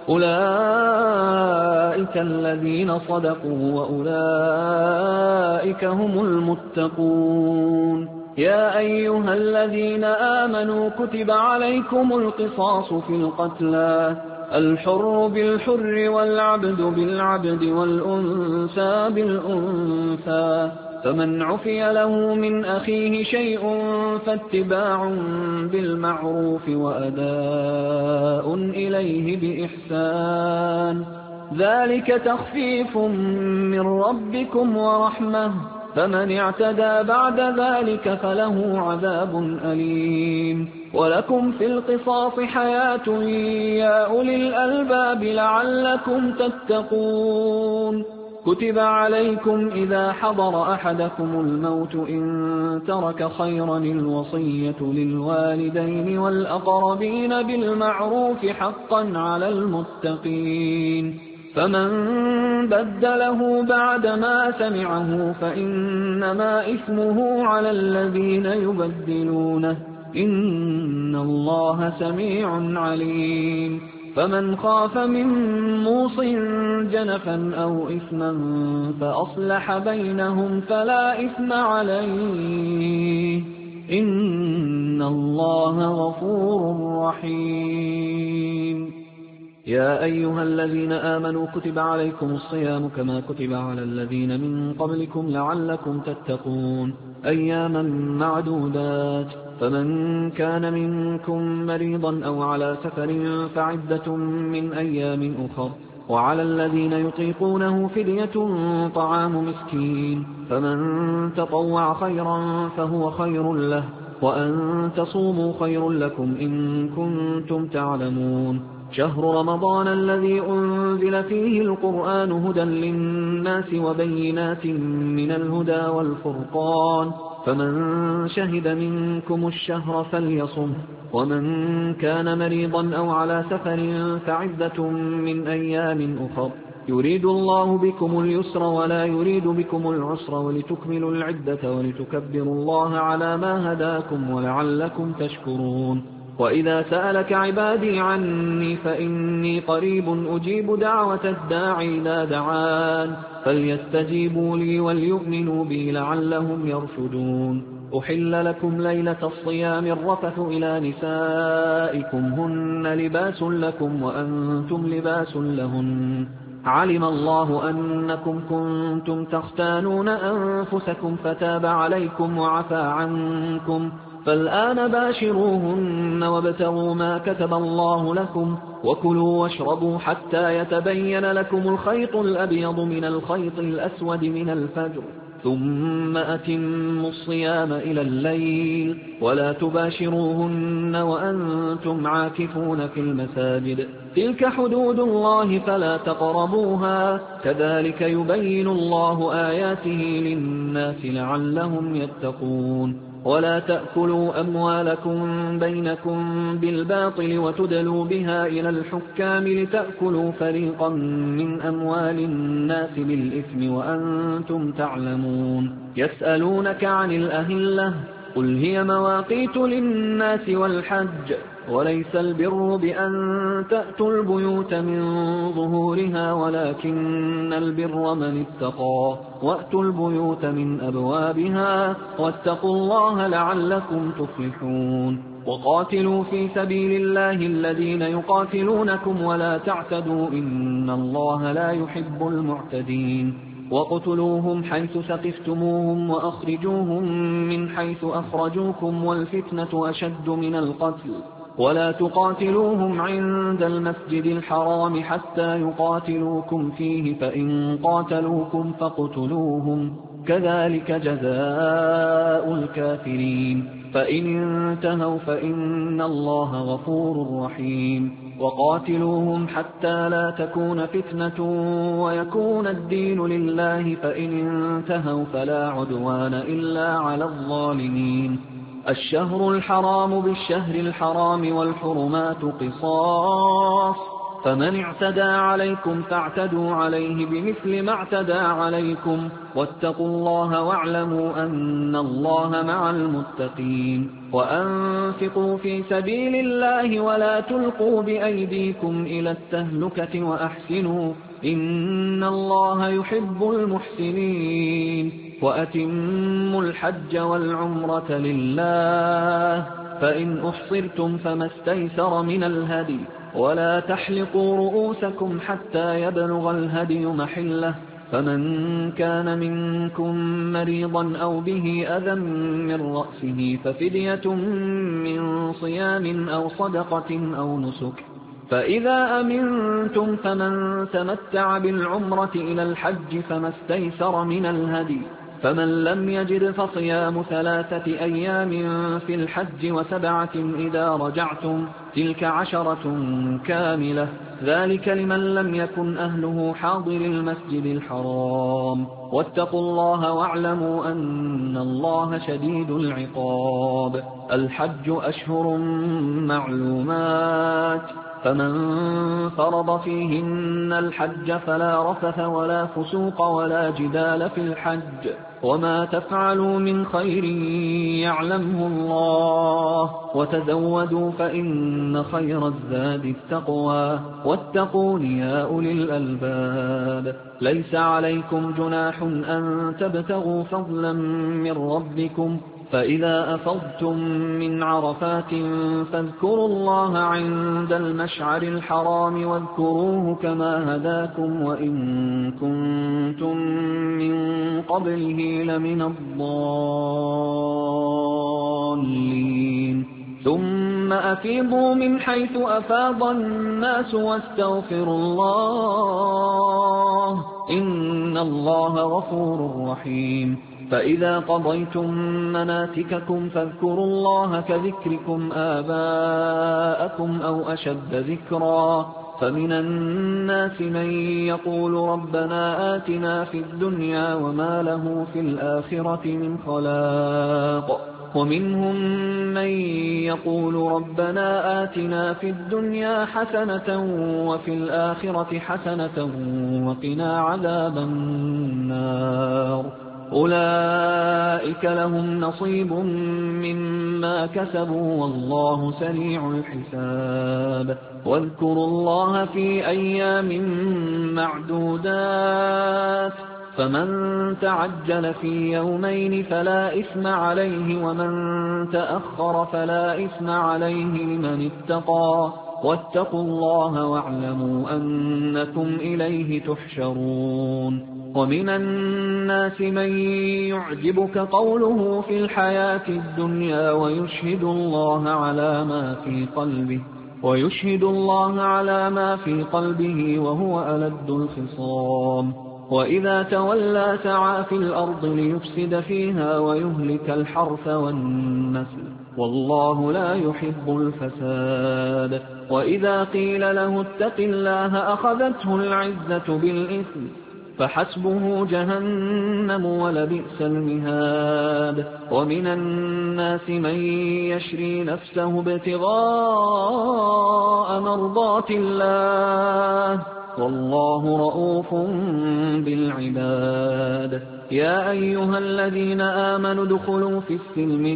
أولئك الذين صدقوا وأولئك هم المتقون. يا أيها الذين آمنوا كتب عليكم القصاص في القتلى الحر بالحر والعبد بالعبد والأنثى بالأنثى فمن عفي له من أخيه شيء فاتباع بالمعروف وأداء إليه بإحسان ذلك تخفيف من ربكم ورحمة فمن اعتدى بعد ذلك فله عذاب أليم. ولكم في القصاص حياة يا أولي الألباب لعلكم تتقون. كتب عليكم إذا حضر أحدكم الموت إن ترك خيرا الوصية للوالدين والأقربين بالمعروف حقا على المتقين فمن بدله بعدما سمعه فإنما إثمه على الذين يبدلونه إن الله سميع عليم. فمن خاف من موص جنفا أو إثما فأصلح بينهم فلا إثم عليه إن الله غفور رحيم. يا أيها الذين آمنوا كتب عليكم الصيام كما كتب على الذين من قبلكم لعلكم تتقون أياما معدودات فمن كان منكم مريضا أو على سفر فعدة من أيام أخر وعلى الذين يطيقونه فدية طعام مسكين فمن تطوع خيرا فهو خير له وأن تصوموا خير لكم إن كنتم تعلمون. شهر رمضان الذي أنزل فيه القرآن هدى للناس وبينات من الهدى والفرقان فمن شهد منكم الشهر فليصم ومن كان مريضا أو على سفر فعدة من أيام أخر يريد الله بكم اليسر ولا يريد بكم العسر ولتكملوا العدة ولتكبروا الله على ما هداكم ولعلكم تشكرون. وإذا سألك عبادي عني فإني قريب أجيب دعوة الداعي إذا دعان فليستجيبوا لي وليؤمنوا بي لعلهم يرشدون. أحل لكم ليلة الصيام الرفث إلى نسائكم هن لباس لكم وأنتم لباس لهن علم الله أنكم كنتم تختانون أنفسكم فتاب عليكم وعفى عنكم فالآن باشروهن وابتغوا ما كتب الله لكم وكلوا واشربوا حتى يتبين لكم الخيط الأبيض من الخيط الأسود من الفجر ثم أتموا الصيام إلى الليل ولا تباشروهن وأنتم عاكفون في المساجد تلك حدود الله فلا تقربوها كذلك يبين الله آياته للناس لعلهم يتقون. ولا تأكلوا أموالكم بينكم بالباطل وتدلوا بها إلى الحكام لتأكلوا فريقا من أموال الناس بالإثم وأنتم تعلمون. يسألونك عن الأهلة قل هي مواقيت للناس والحج وليس البر بأن تأتوا البيوت من ظهورها ولكن البر من اتقى وأتوا البيوت من أبوابها واتقوا الله لعلكم تفلحون. وقاتلوا في سبيل الله الذين يقاتلونكم ولا تعتدوا إن الله لا يحب المعتدين. وقتلوهم حيث ثقفتموهم وأخرجوهم من حيث أخرجوكم والفتنة أشد من القتل ولا تقاتلوهم عند المسجد الحرام حتى يقاتلوكم فيه فإن قاتلوكم فاقتلوهم كذلك جزاء الكافرين فإن انتهوا فإن الله غفور رحيم. وقاتلوهم حتى لا تكون فتنة ويكون الدين لله فإن انتهوا فلا عدوان إلا على الظالمين. الشهر الحرام بالشهر الحرام والحرمات قصاص فمن اعتدى عليكم فاعتدوا عليه بمثل ما اعتدى عليكم واتقوا الله واعلموا أن الله مع المتقين. وأنفقوا في سبيل الله ولا تلقوا بأيديكم إلى التهلكة وأحسنوا إن الله يحب المحسنين. وأتموا الحج والعمرة لله فإن أحصرتم فما استيسر من الهدي ولا تحلقوا رؤوسكم حتى يبلغ الهدي محله فمن كان منكم مريضا أو به أذى من رأسه ففدية من صيام أو صدقة أو نسك فإذا أمنتم فمن تمتع بالعمرة إلى الحج فما استيسر من الهدي فمن لم يجد فصيام ثلاثة أيام في الحج وسبعة إذا رجعتم تلك عشرة كاملة ذلك لمن لم يكن أهله حاضر المسجد الحرام واتقوا الله واعلموا أن الله شديد العقاب. الحج أشهر معلومات فمن فرض فيهن الحج فلا رفث ولا فسوق ولا جدال في الحج وما تفعلوا من خير يعلمه الله وتزودوا فإن خير الزاد التقوى واتقون يا أولي الألباب ليس عليكم جناح أن تبتغوا فضلا من ربكم فإذا أفضتم من عرفات فاذكروا الله عند المشعر الحرام واذكروه كما هداكم وإن كنتم من قبله لمن الضالين ثم أفيضوا من حيث أفاض الناس واستغفروا الله إن الله غفور رحيم فإذا قضيتم مناسككم فاذكروا الله كذكركم آباءكم أو أشد ذكرا فمن الناس من يقول ربنا آتنا في الدنيا وما له في الآخرة من خلاق ومنهم من يقول ربنا آتنا في الدنيا حسنة وفي الآخرة حسنة وقنا عذاب النار أولئك لهم نصيب مما كسبوا والله سريع الحساب واذكروا الله في أيام معدودات فمن تعجل في يومين فلا إثم عليه ومن تأخر فلا إثم عليه لمن اتقى واتقوا الله واعلموا أنكم إليه تحشرون ومن الناس من يعجبك قوله في الحياة الدنيا ويشهد الله على ما في قلبه ويشهد الله على ما في قلبه وهو ألد الخصام وإذا تولى سعى في الأرض ليفسد فيها ويهلك الحرث والنسل والله لا يحب الفساد وإذا قيل له اتق الله أخذته العزة بالإثم فحسبه جهنم ولبئس المهاد ومن الناس من يشري نفسه ابتغاء مرضات الله والله رؤوف بالعباد يا أيها الذين آمنوا ادخلوا في السلم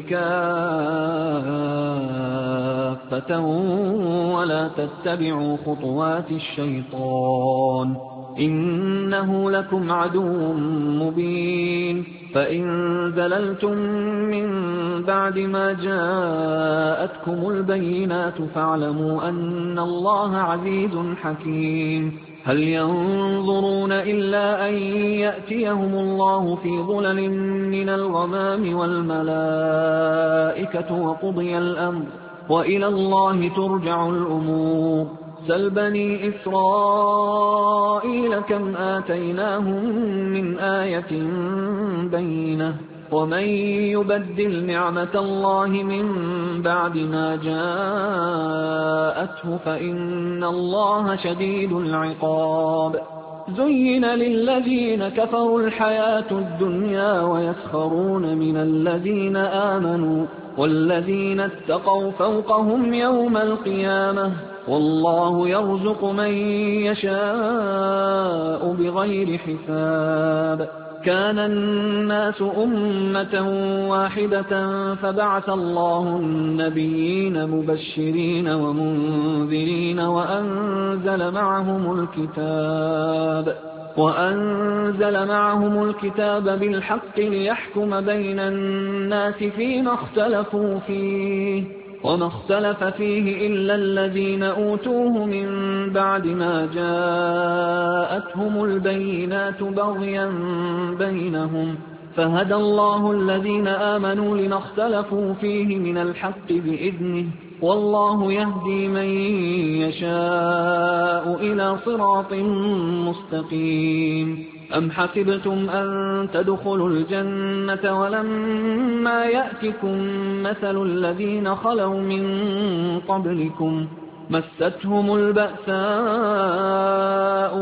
كافة ولا تتبعوا خطوات الشيطان إنه لكم عدو مبين فإن زللتم من بعد ما جاءتكم البينات فاعلموا أن الله عزيز حكيم هل ينظرون إلا أن يأتيهم الله في ظلل من الغمام والملائكة وقضي الأمر وإلى الله ترجع الأمور سل بني إسرائيل كم آتيناهم من آية بينة ومن يبدل نعمة الله من بعد ما جاءته فإن الله شديد العقاب زين للذين كفروا الحياة الدنيا ويسخرون من الذين آمنوا والذين اتقوا فوقهم يوم القيامة والله يرزق من يشاء بغير حساب كان الناس أمة واحدة فبعث الله النبيين مبشرين ومنذرين وأنزل معهم الكتاب وأنزل معهم الكتاب بالحق ليحكم بين الناس فيما اختلفوا فيه وما اختلف فيه إلا الذين أوتوه من بعد ما جاءتهم البينات بغيا بينهم فهدى الله الذين آمنوا لما اختلفوا فيه من الحق بإذنه والله يهدي من يشاء إلى صراط مستقيم أم حسبتم أن تدخلوا الجنة ولما يأتكم مثل الذين خلوا من قبلكم مستهم البأساء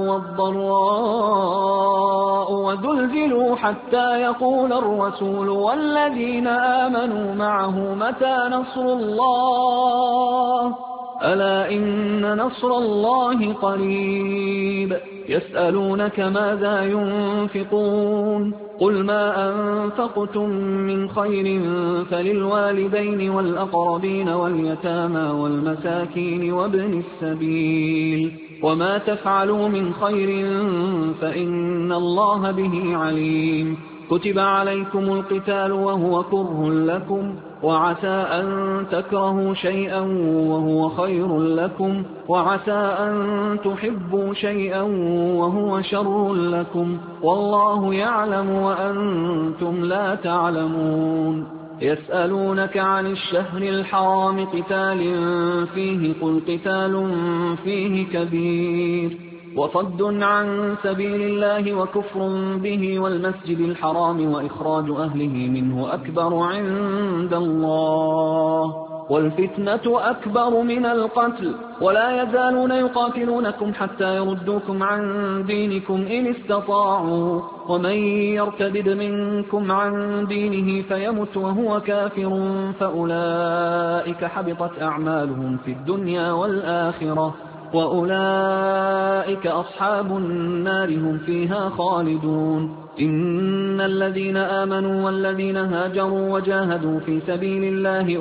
والضراء وزلزلوا حتى يقول الرسول والذين آمنوا معه متى نصر الله ألا إن نصر الله قريب يسألونك ماذا ينفقون قل ما أنفقتم من خير فللوالدين والأقربين واليتامى والمساكين وابن السبيل وما تفعلوا من خير فإن الله به عليم كتب عليكم القتال وهو كره لكم وعسى أن تكرهوا شيئا وهو خير لكم وعسى أن تحبوا شيئا وهو شر لكم والله يعلم وأنتم لا تعلمون يسألونك عن الشهر الحرام قتال فيه قل قتال فيه كبير وصد عن سبيل الله وكفر به والمسجد الحرام وإخراج أهله منه أكبر عند الله والفتنة أكبر من القتل ولا يزالون يقاتلونكم حتى يردوكم عن دينكم إن استطاعوا ومن يرتد منكم عن دينه فيمت وهو كافر فأولئك حبطت أعمالهم في الدنيا والآخرة وأولئك أصحاب النار هم فيها خالدون إن الذين آمنوا والذين هاجروا وجاهدوا في سبيل الله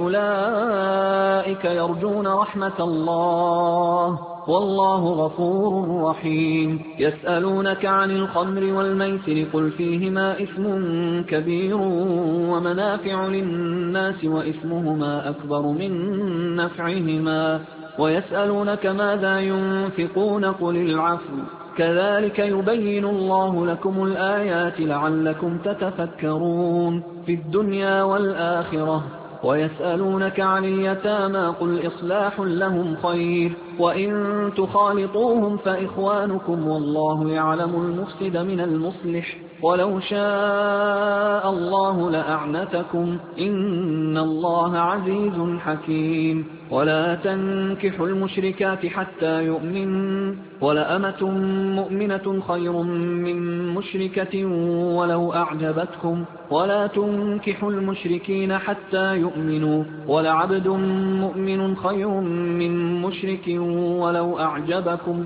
أولئك يرجون رحمة الله والله غفور رحيم يسألونك عن الخمر والميسر قل فيهما إثم كبير ومنافع للناس وإثمهما أكبر من نفعهما ويسألونك ماذا ينفقون قل العفو كذلك يبين الله لكم الآيات لعلكم تتفكرون في الدنيا والآخرة ويسألونك عن اليتامى قل إصلاح لهم خير وإن تخالطوهم فإخوانكم والله يعلم المفسد من المصلح ولو شاء الله لأعنتكم إن الله عزيز حكيم ولا تنكحوا المشركات حتى يؤمنوا ولأمة مؤمنة خير من مشركة ولو أعجبتكم ولا تنكحوا المشركين حتى يؤمنوا ولعبد مؤمن خير من مشرك ولو أعجبكم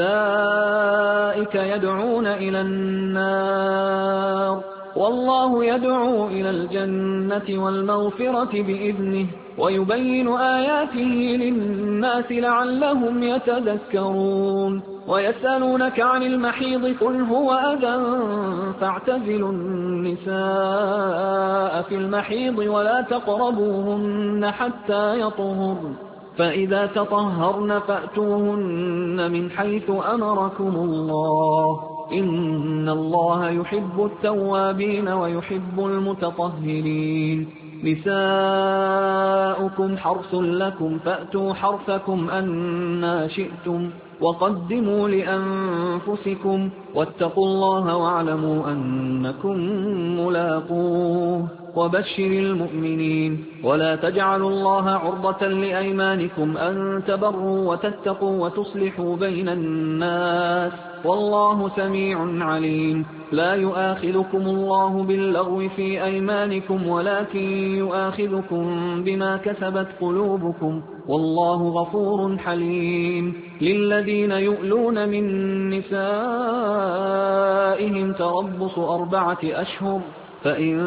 أولئك يدعون إلى النار والله يدعو إلى الجنة والمغفرة بإذنه ويبين آياته للناس لعلهم يتذكرون ويسألونك عن المحيض قل هو أذى فاعتزلوا النساء في المحيض ولا تقربوهن حتى يطهرن فإذا تطهرن فأتوهن من حيث أمركم الله إن الله يحب التوابين ويحب المتطهرين نساؤكم حرث لكم فأتوا حرثكم أنى شئتم وقدموا لأنفسكم واتقوا الله واعلموا أنكم ملاقوه وبشر المؤمنين ولا تجعلوا الله عرضة لأيمانكم أن تبروا وتتقوا وتصلحوا بين الناس والله سميع عليم لا يؤاخذكم الله باللغو في أيمانكم ولكن يؤاخذكم بما كسبت قلوبكم والله غفور حليم للذين يؤلون من نسائهم تربص أربعة أشهر فإن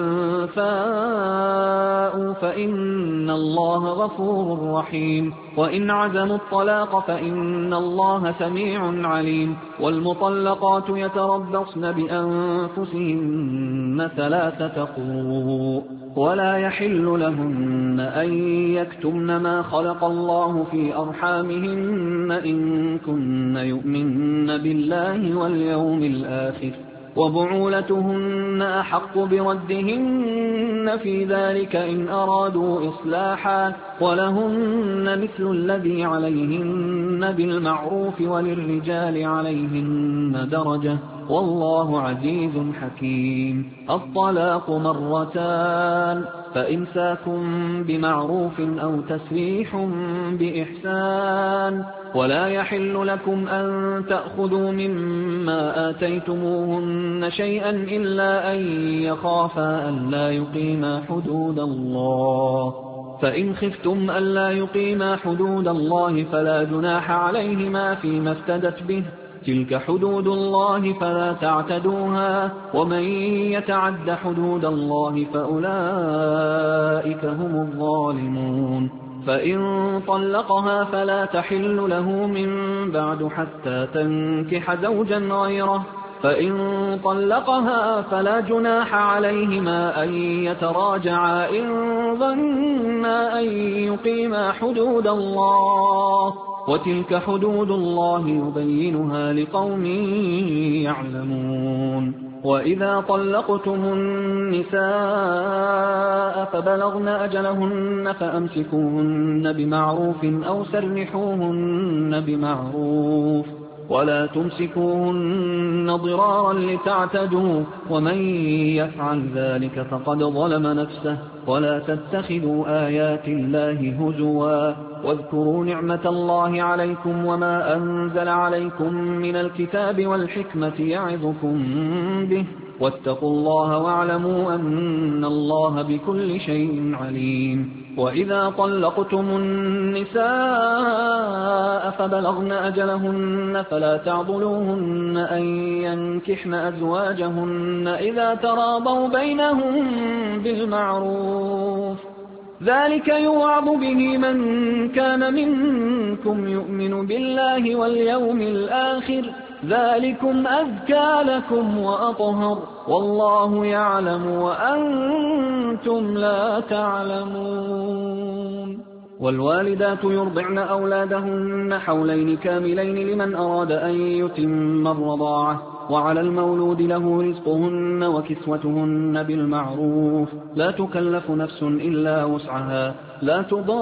فاءوا فإن الله غفور رحيم وإن عزموا الطلاق فإن الله سميع عليم والمطلقات يتربصن بأنفسهن ثلاثة قروء ولا يحل لهن أن يكتمن ما خلق الله في أرحامهن إن كن يؤمن بالله واليوم الآخر وبعولتهن أحق بردهن في ذلك إن أرادوا إصلاحا ولهن مثل الذي عليهن بالمعروف وللرجال عليهن درجة والله عزيز حكيم الطلاق مرتان فإمساك بمعروف أو تسريح بإحسان ولا يحل لكم أن تأخذوا مما آتيتموهن شيئا إلا أن يخافا أن لا يقيما حدود الله فإن خفتم ألا يقيما حدود الله فلا جناح عليهما فيما افتدت به، تلك حدود الله فلا تعتدوها، ومن يتعد حدود الله فأولئك هم الظالمون. فإن طلقها فلا تحل له من بعد حتى تنكح زوجا غيره، فإن طلقها فلا جناح عليهما أن يتراجعا إن ظنا أن يقيما حدود الله، وتلك حدود الله يبينها لقوم يعلمون. وإذا طلقتم النساء فبلغن أجلهن فأمسكوهن بمعروف أو سرحوهن بمعروف، ولا تمسكوهن ضرارا لتعتدوا، ومن يفعل ذلك فقد ظلم نفسه. ولا تتخذوا آيات الله هزوا، واذكروا نعمة الله عليكم وما أنزل عليكم من الكتاب والحكمة يعظكم به، واتقوا الله واعلموا أن الله بكل شيء عليم. وإذا طلقتم النساء فبلغن أجلهن فلا تعضلوهن أن ينكحن أزواجهن إذا تراضوا بينهم بالمعروف، ذلك يوعظ به من كان منكم يؤمن بالله واليوم الآخر، ذلكم أزكى لكم وأطهر، والله يعلم وأنتم لا تعلمون. والوالدات يرضعن أولادهن حولين كاملين لمن أراد أن يتم الرضاعة، وعلى المولود له رزقهن وكسوتهن بالمعروف، لا تكلف نفس إلا وسعها، لا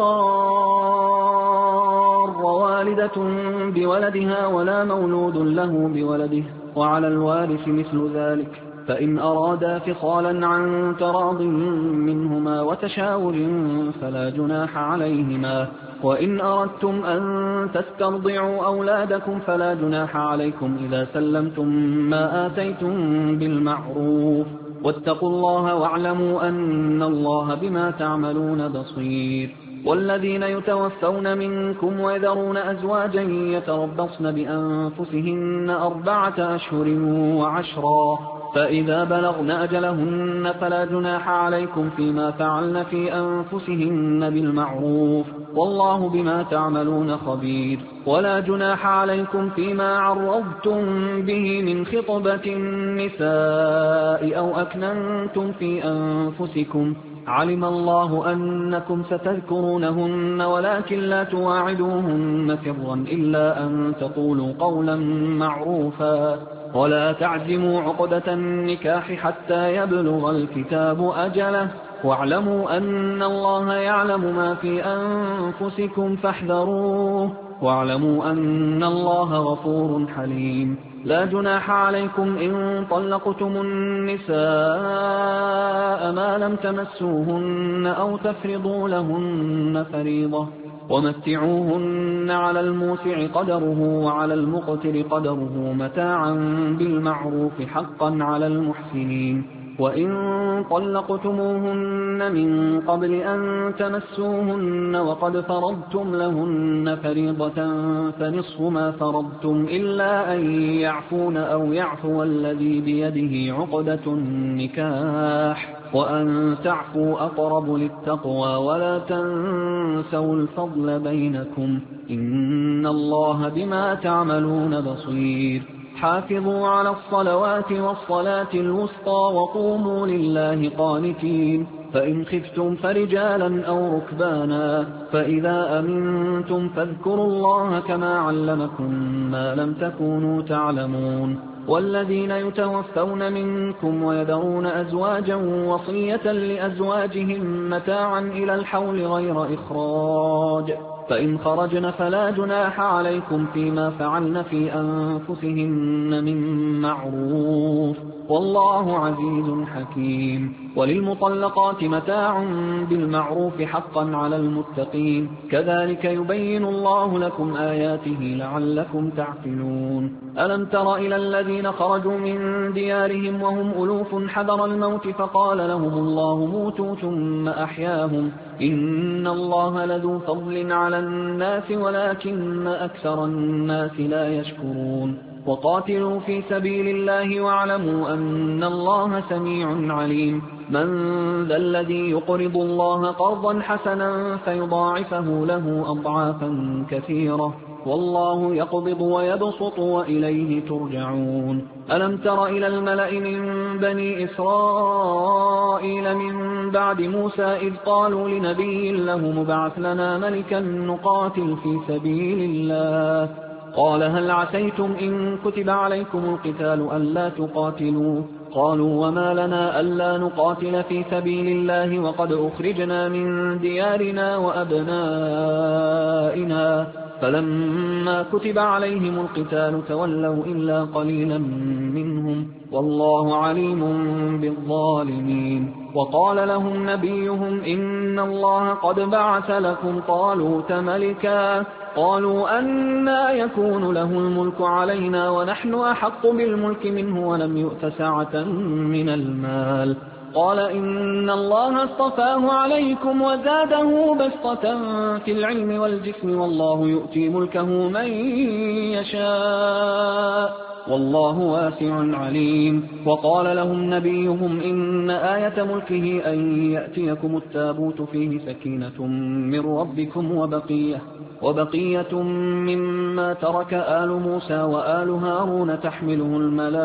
تضار والدة بولدها ولا مولود له بولده، وعلى الوارث مثل ذلك، فإن أرادا فصالا عن تراض منهما وتشاور فلا جناح عليهما. وإن أردتم أن تسترضعوا أولادكم فلا جناح عليكم إذا سلمتم ما آتيتم بالمعروف، واتقوا الله واعلموا أن الله بما تعملون بصير. والذين يتوفون منكم ويذرون أزواجا يتربصن بأنفسهن أربعة أشهر وعشرا، فإذا بلغن أجلهن فلا جناح عليكم فيما فعلن في أنفسهن بالمعروف، والله بما تعملون خبير. ولا جناح عليكم فيما عرضتم به من خطبة النساء أو أكننتم في أنفسكم، علم الله أنكم ستذكرونهن ولكن لا تواعدوهن سرا إلا أن تقولوا قولا معروفا، ولا تعزموا عقدة النكاح حتى يبلغ الكتاب أجله، واعلموا أن الله يعلم ما في أنفسكم فاحذروه، واعلموا أن الله غفور حليم. لا جناح عليكم إن طلقتم النساء ما لم تمسوهن أو تفرضوا لهن فريضة، ومتعوهن على الموسع قدره وعلى المقتر قدره متاعا بالمعروف حقا على المحسنين. وإن طلقتموهن من قبل أن تمسوهن وقد فرضتم لهن فريضة فنصف ما فرضتم إلا أن يعفون أو يعفو الذي بيده عقدة النكاح، وأن تعفوا أقرب للتقوى، ولا تنسوا الفضل بينكم، إن الله بما تعملون بصير. حافظوا على الصلوات والصلاة الوسطى وقوموا لله قانتين، فإن خفتم فرجالا أو ركبانا، فإذا أمنتم فاذكروا الله كما علمكم ما لم تكونوا تعلمون. والذين يتوفون منكم ويذرون أزواجا وصية لأزواجهم متاعا إلى الحول غير إخراج، فإن خرجن فلا جناح عليكم فيما فعلن في أنفسهن من معروف، والله عزيز حكيم. وللمطلقات متاع بالمعروف حقا على المتقين، كذلك يبين الله لكم آياته لعلكم تعقلون. ألم تر إلى الذين خرجوا من ديارهم وهم ألوف حذر الموت فقال لهم الله موتوا ثم أحياهم، إن الله لذو فضل على الناس ولكن أكثر الناس لا يشكرون. وقاتلوا في سبيل الله واعلموا أن الله سميع عليم. من ذا الذي يقرض الله قرضا حسنا فيضاعفه له أضعافا كثيرة، والله يقبض ويبسط وإليه ترجعون. ألم تر إلى الملأ من بني إسرائيل من بعد موسى إذ قالوا لنبي له مبعث لنا ملكا نقاتل في سبيل الله، قال هل عسيتم إن كتب عليكم القتال ألا تقاتلوا؟ قالوا وما لنا ألا نقاتل في سبيل الله وقد أخرجنا من ديارنا وأبنائنا، فلما كتب عليهم القتال تولوا إلا قليلا منهم، والله عليم بالظالمين. وقال لهم نبيهم إن الله قد بعث لكم طالوت ملكا، قالوا أنى يكون له الملك علينا ونحن أحق بالملك منه ولم يؤت سعة من المال، قال إن الله اصطفاه عليكم وزاده بسطة في العلم والجسم، والله يؤتي ملكه من يشاء والله واسع عليم. وقال لهم نبيهم إن آية ملكه أن يأتيكم التابوت فيه سكينة من ربكم وبقية, وبقية مما ترك آل موسى وآل هارون تحمله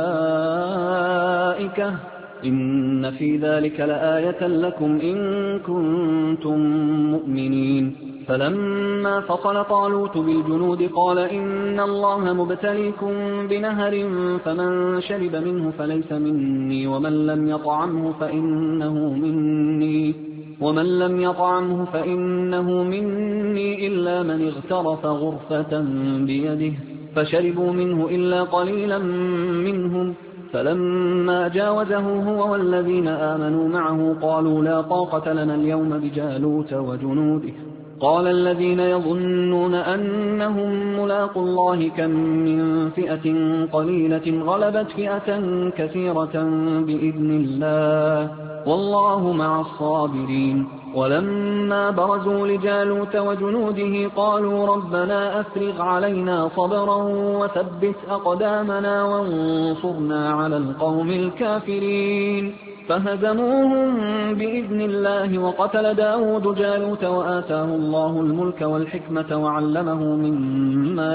الملائكة، إن في ذلك لآية لكم إن كنتم مؤمنين. فلما فصل طالوت بالجنود قال إن الله مبتليكم بنهر فمن شرب منه فليس مني ومن لم يطعمه فإنه مني ومن لم يطعمه فإنه مني إلا من اغترف غرفة بيده، فشربوا منه إلا قليلا منهم. فلما جاوزه هو والذين آمنوا معه قالوا لا طاقة لنا اليوم بجالوت وجنوده. قال الذين يظنون أنهم ملاقوا الله كم من فئة قليلة غلبت فئة كثيرة بإذن الله والله مع الصابرين. ولما برزوا لجالوت وجنوده قالوا ربنا أفرغ علينا صبرا وثبت أقدامنا وانصرنا على القوم الكافرين، فهزموهم بإذن الله. وقتل داود جالوت وآتاه الله الملك والحكمة وعلمه مما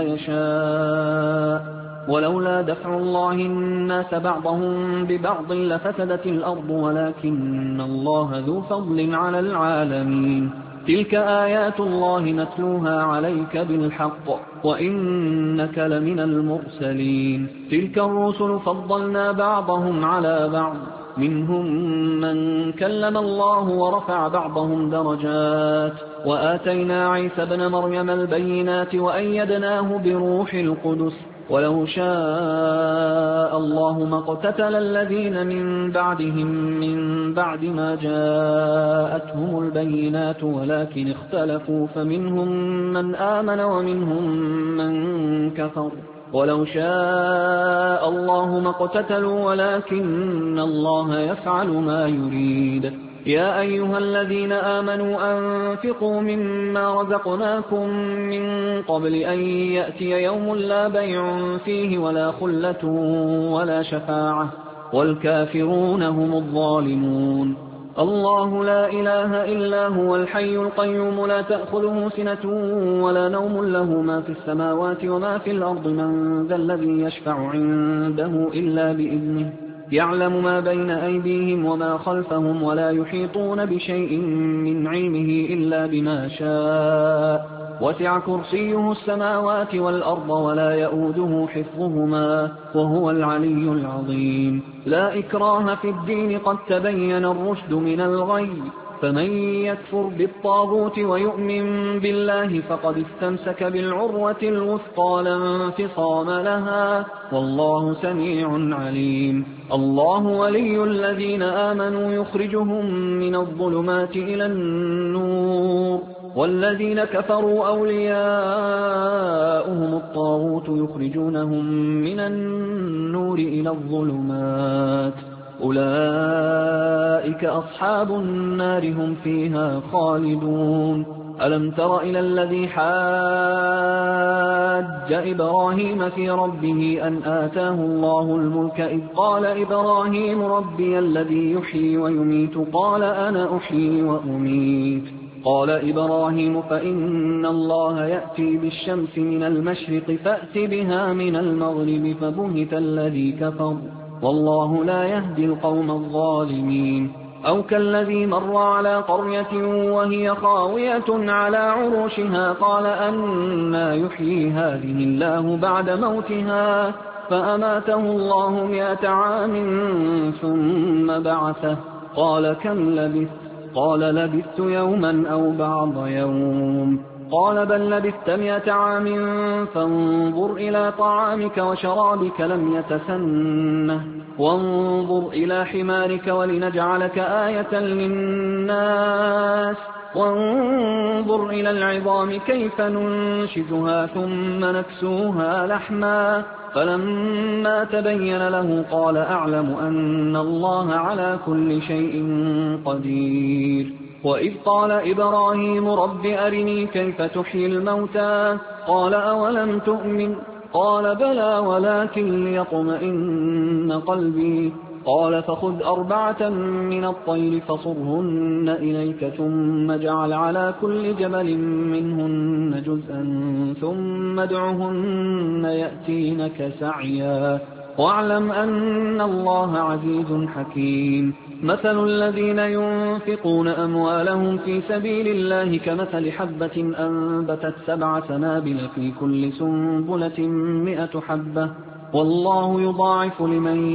يشاء، ولولا دفع الله الناس بعضهم ببعض لفسدت الأرض ولكن الله ذو فضل على العالمين. تلك آيات الله نتلوها عليك بالحق وإنك لمن المرسلين. تلك الرسل فضلنا بعضهم على بعض، منهم من كلم الله ورفع بعضهم درجات، وآتينا عيسى ابن مريم البينات وأيدناه بروح القدس، ولو شاء الله ما اقتتل الذين من بعدهم من بعد ما جاءتهم البينات ولكن اختلفوا فمنهم من آمن ومنهم من كفر، ولو شاء الله ما اقتتلوا ولكن الله يفعل ما يريد. يا أيها الذين آمنوا أنفقوا مما رزقناكم من قبل أن يأتي يوم لا بيع فيه ولا خلة ولا شفاعة والكافرون هم الظالمون. الله لا إله إلا هو الحي القيوم لا تأخذه سنة ولا نوم، له ما في السماوات وما في الأرض، من ذا الذي يشفع عنده إلا بإذنه، يعلم ما بين أيديهم وما خلفهم ولا يحيطون بشيء من علمه إلا بما شاء، وسع كرسيه السماوات والأرض ولا يؤوده حفظهما وهو العلي العظيم. لا إكراه في الدين قد تبين الرشد من الغي، فمن يكفر بالطاغوت ويؤمن بالله فقد استمسك بالعروة الوثقى لا انفصام لها، والله سميع عليم. الله ولي الذين آمنوا يخرجهم من الظلمات إلى النور، والذين كفروا أولياؤهم الطاغوت يخرجونهم من النور إلى الظلمات، أولئك أصحاب النار هم فيها خالدون. ألم تر إلى الذي حاج إبراهيم في ربه أن آتاه الله الملك إذ قال إبراهيم ربي الذي يحيي ويميت قال أنا أحيي وأميت. قال إبراهيم فإن الله يأتي بالشمس من المشرق فأت بها من المغرب فبهت الذي كفر والله لا يهدي القوم الظالمين. أو كالذي مر على قرية وهي خاوية على عروشها قال أنى يحيي هذه الله بعد موتها فأماته الله مئة عام ثم بعثه قال كم لبثت؟ قال لبثت يوما أو بعض يوم. قال بل لبثت مئة عام فانظر إلى طعامك وشرابك لم يتسنه وانظر إلى حمارك ولنجعلك آية للناس وانظر إلى العظام كيف ننشزها ثم نكسوها لحما فلما تبين له قال أعلم أن الله على كل شيء قدير. وإذ قال إبراهيم رب أرني كيف تحيي الموتى قال أولم تؤمن قال بلى ولكن ليطمئن قلبي قال فخذ أربعة من الطير فصرهن إليك ثم اجعل على كل جبل منهن جزءا ثم ادعهن يأتينك سعيا واعلم أن الله عزيز حكيم. مثل الذين ينفقون أموالهم في سبيل الله كمثل حبة أنبتت سبع سنابل في كل سنبلة مئة حبة والله يضاعف لمن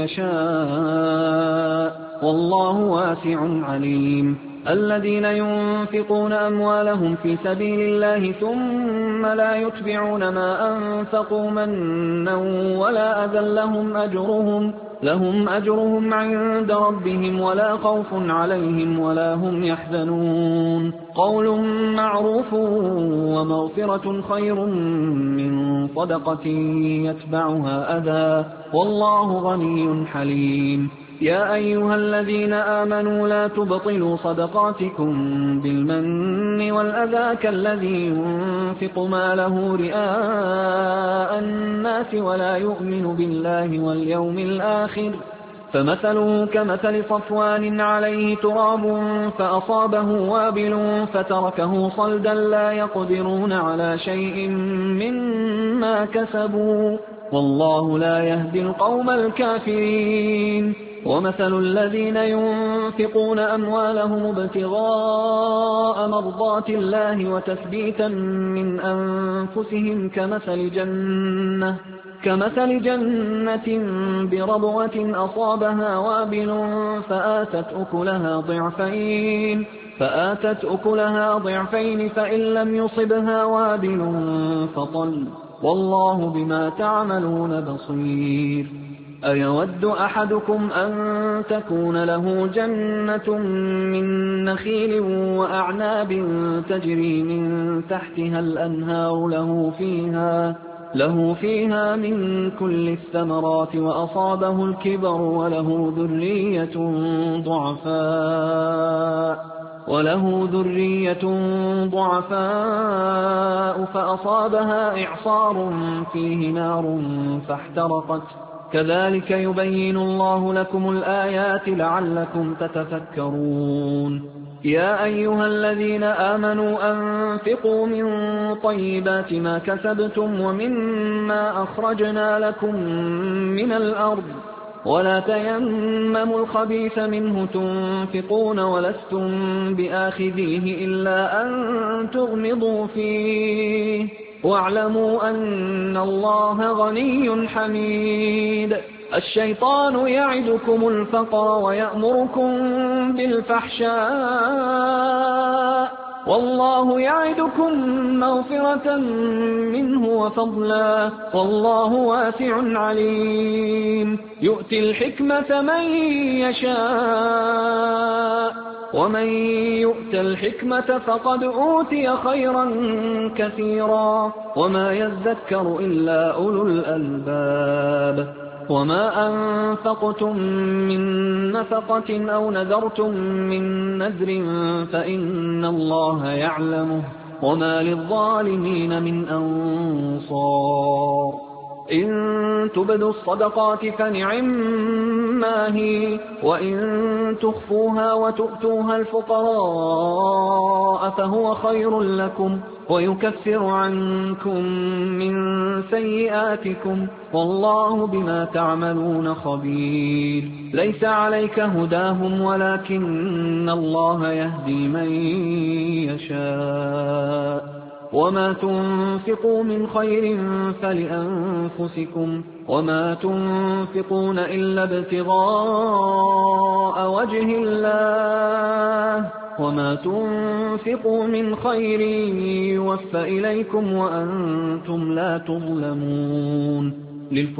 يشاء والله واسع عليم. الذين ينفقون أموالهم في سبيل الله ثم لا يتبعون ما أنفقوا منا ولا أذى لهم أجرهم لهم أجرهم عند ربهم ولا خوف عليهم ولا هم يحزنون. قول معروف ومغفرة خير من صدقة يتبعها أذى والله غني حليم. يا أيها الذين آمنوا لا تبطلوا صدقاتكم بالمن والأذى كالذي ينفق ماله رئاء الناس ولا يؤمن بالله واليوم الآخر فمثله كمثل صفوان عليه تراب فأصابه وابل فتركه صلدا لا يقدرون على شيء مما كسبوا والله لا يهدي القوم الكافرين. ومثل الذين ينفقون أموالهم ابتغاء مرضات الله وتثبيتا من أنفسهم كمثل جنة كمثل جنة بربوة أصابها وابل فآتت أكلها ضعفين فآتت أكلها ضعفين فإن لم يصبها وابل فطل والله بما تعملون بصير. أيود أحدكم أن تكون له جنة من نخيل وأعناب تجري من تحتها الأنهار له فيها له فيها من كل الثمرات وأصابه الكبر وله ذرية ضعفاء وله ذرية ضعفاء فأصابها إعصار فيه نار فاحترقت كذلك يبين الله لكم الآيات لعلكم تتفكرون. يا أيها الذين آمنوا أنفقوا من طيبات ما كسبتم ومما أخرجنا لكم من الأرض ولا تيمموا الخبيث منه تنفقون ولستم بآخذيه إلا أن تغمضوا فيه واعلموا أن الله غني حميد. الشيطان يعدكم الفقر ويأمركم بالفحشاء والله يعدكم مغفرة منه وفضلا والله واسع عليم يؤتي الحكمة من يشاء ومن يؤت الحكمة فقد أوتي خيرا كثيرا وما يذكر إلا أولو الألباب وما أنفقتم من نفقة أو نذرتم من نذر فإن الله يعلمه وما للظالمين من أنصار إن تبدوا الصدقات فنعما هي وإن تخفوها وتؤتوها الفقراء فهو خير لكم ويكفر عنكم من سيئاتكم والله بما تعملون خبير ليس عليك هداهم ولكن الله يهدي من يشاء وما تنفقوا من خير فلأنفسكم وما تنفقون إلا ابتغاء وجه الله وما تنفقوا من خير يوفى إليكم وأنتم لا تظلمون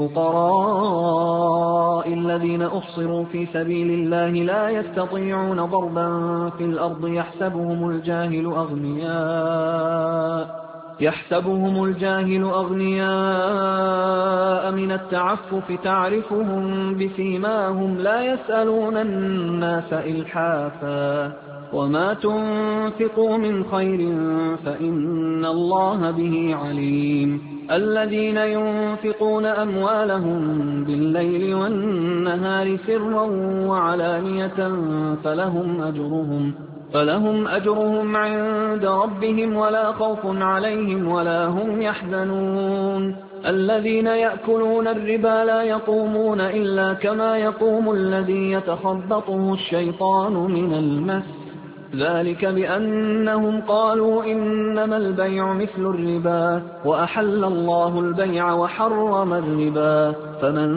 للفقراء الذين أحصروا في سبيل الله لا يستطيعون ضربا في الأرض يحسبهم الجاهل أغنياء يحسبهم الجاهل أغنياء من التعفف تعرفهم بسيماهم لا يسألون الناس إلحافا وما تنفقوا من خير فإن الله به عليم الذين ينفقون أموالهم بالليل والنهار سرا وعلانية فلهم أجرهم فلهم أجرهم عند ربهم ولا خوف عليهم ولا هم يحزنون الذين يأكلون الربا لا يقومون إلا كما يقوم الذي يتخبطه الشيطان من المس ذلك بأنهم قالوا إنما البيع مثل الربا وأحل الله البيع وحرم الربا فمن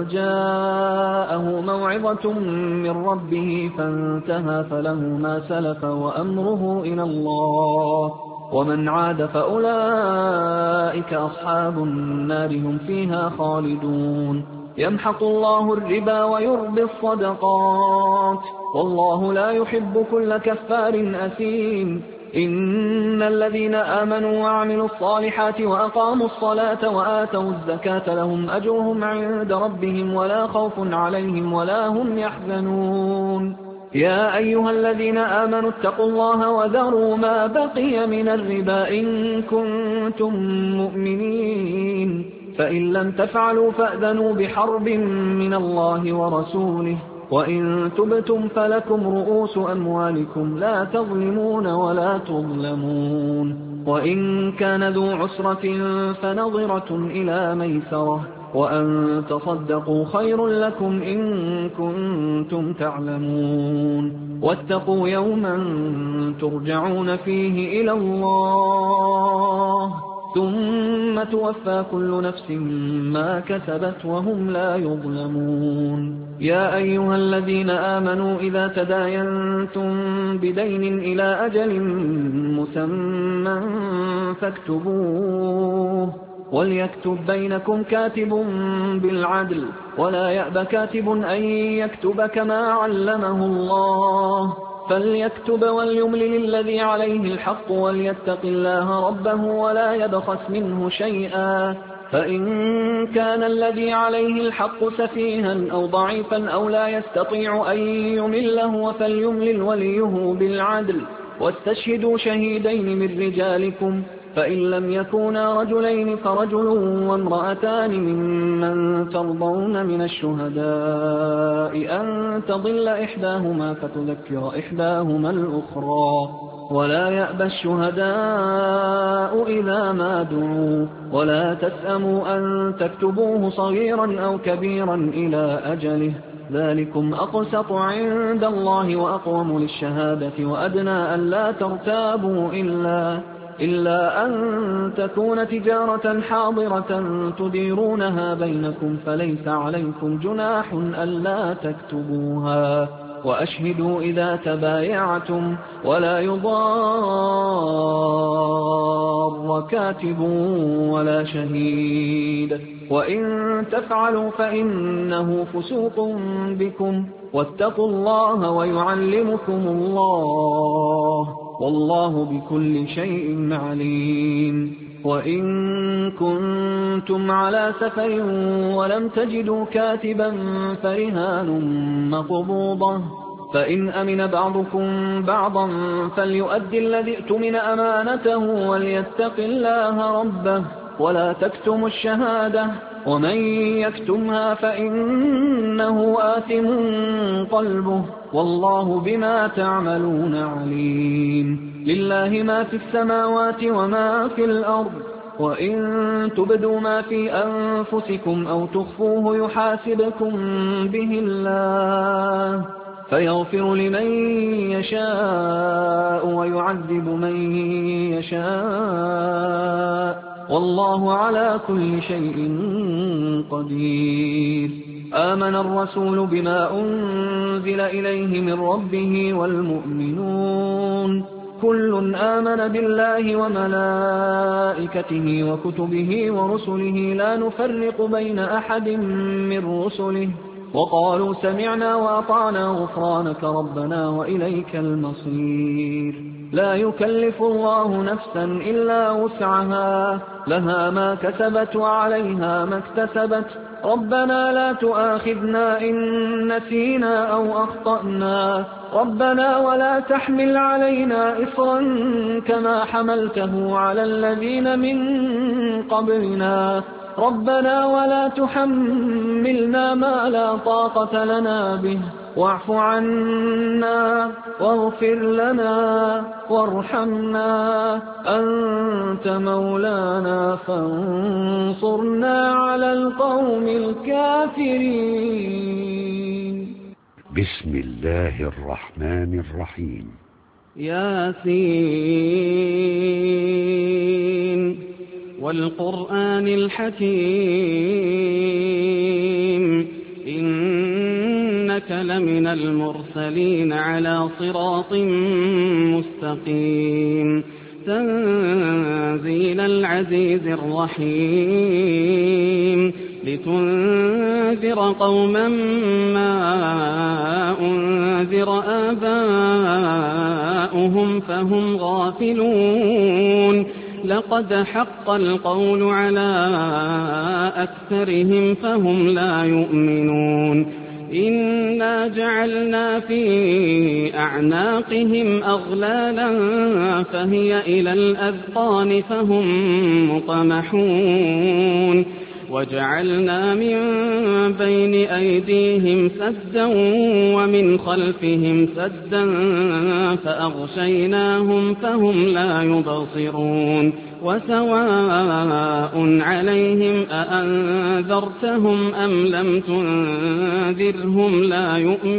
جاءه موعظة من ربه فانتهى فله ما سلف وأمره إلى الله ومن عاد فأولئك أصحاب النار هم فيها خالدون يمحق الله الربا ويربي الصدقات والله لا يحب كل كفار أثيم إن الذين آمنوا وعملوا الصالحات وأقاموا الصلاة وآتوا الزكاة لهم أجرهم عند ربهم ولا خوف عليهم ولا هم يحزنون يا أيها الذين آمنوا اتقوا الله وذروا ما بقي من الربا إن كنتم مؤمنين فإن لم تفعلوا فأذنوا بحرب من الله ورسوله وإن تبتم فلكم رؤوس أموالكم لا تظلمون ولا تظلمون وإن كان ذو عسرة فنظرة إلى ميسرة وأن تصدقوا خير لكم إن كنتم تعلمون واتقوا يوما ترجعون فيه إلى الله ثم توفى كل نفس ما كسبت وهم لا يظلمون يا أيها الذين آمنوا إذا تداينتم بدين إلى أجل مسمى فاكتبوه وليكتب بينكم كاتب بالعدل ولا يأب كاتب أن يكتب كما علمه الله فليكتب وليملل الذي عليه الحق وليتق الله ربه ولا يبخس منه شيئا فإن كان الذي عليه الحق سفيها أو ضعيفا أو لا يستطيع أن يمله فليملل وليه بالعدل واستشهدوا شهيدين من رجالكم فإن لم يكونا رجلين فرجل وامرأتان ممن ترضون من الشهداء أن تضل إحداهما فتذكر إحداهما الأخرى ولا يأبى الشهداء إذا ما دعوا ولا تسأموا أن تكتبوه صغيرا أو كبيرا إلى أجله ذلكم أقسط عند الله وأقوم للشهادة وأدنى أن لا ترتابوا إلا إلا أن تكون تجارة حاضرة تديرونها بينكم فليس عليكم جناح ألا تكتبوها وأشهدوا إذا تبايعتم ولا يضار كاتب ولا شهيد وإن تفعلوا فإنه فسوق بكم واتقوا الله ويعلمكم الله والله بكل شيء عليم وإن كنتم على سفر ولم تجدوا كاتبا فرهان مقبوضة فإن أمن بعضكم بعضا فليؤدي الذي اؤتمن أمانته وليتق الله ربه ولا تكتموا الشهادة ومن يكتمها فإنه آثم قلبه والله بما تعملون عليم لله ما في السماوات وما في الأرض وإن تبدوا ما في أنفسكم أو تخفوه يحاسبكم به الله فيغفر لمن يشاء ويعذب من يشاء والله على كل شيء قدير آمن الرسول بما أنزل إليه من ربه والمؤمنون كل آمن بالله وملائكته وكتبه ورسله لا نفرق بين أحد من رسله وقالوا سمعنا وأطعنا غفرانك ربنا وإليك المصير لا يكلف الله نفسا إلا وسعها لها ما كسبت وعليها ما اكتسبت ربنا لا تؤاخذنا إن نسينا أو أخطأنا ربنا ولا تحمل علينا إصرا كما حملته على الذين من قبلنا ربنا ولا تحملنا ما لا طاقة لنا به واعف عنا واغفر لنا وارحمنا أنت مولانا فانصرنا على القوم الكافرين. بسم الله الرحمن الرحيم. ياسين والقرآن الحكيم إنك لمن المرسلين على صراط مستقيم تنزيل العزيز الرحيم لتنذر قوما ما أنذر آباؤهم فهم غافلون لقد حق القول على أكثرهم فهم لا يؤمنون إنا جعلنا في أعناقهم أغلالا فهي إلى الأذقان فهم مقمحون وجعلنا من بين أيديهم سدا ومن خلفهم سدا فأغشيناهم فهم لا يبصرون وسواء عليهم أأنذرتهم أم لم تنذرهم لا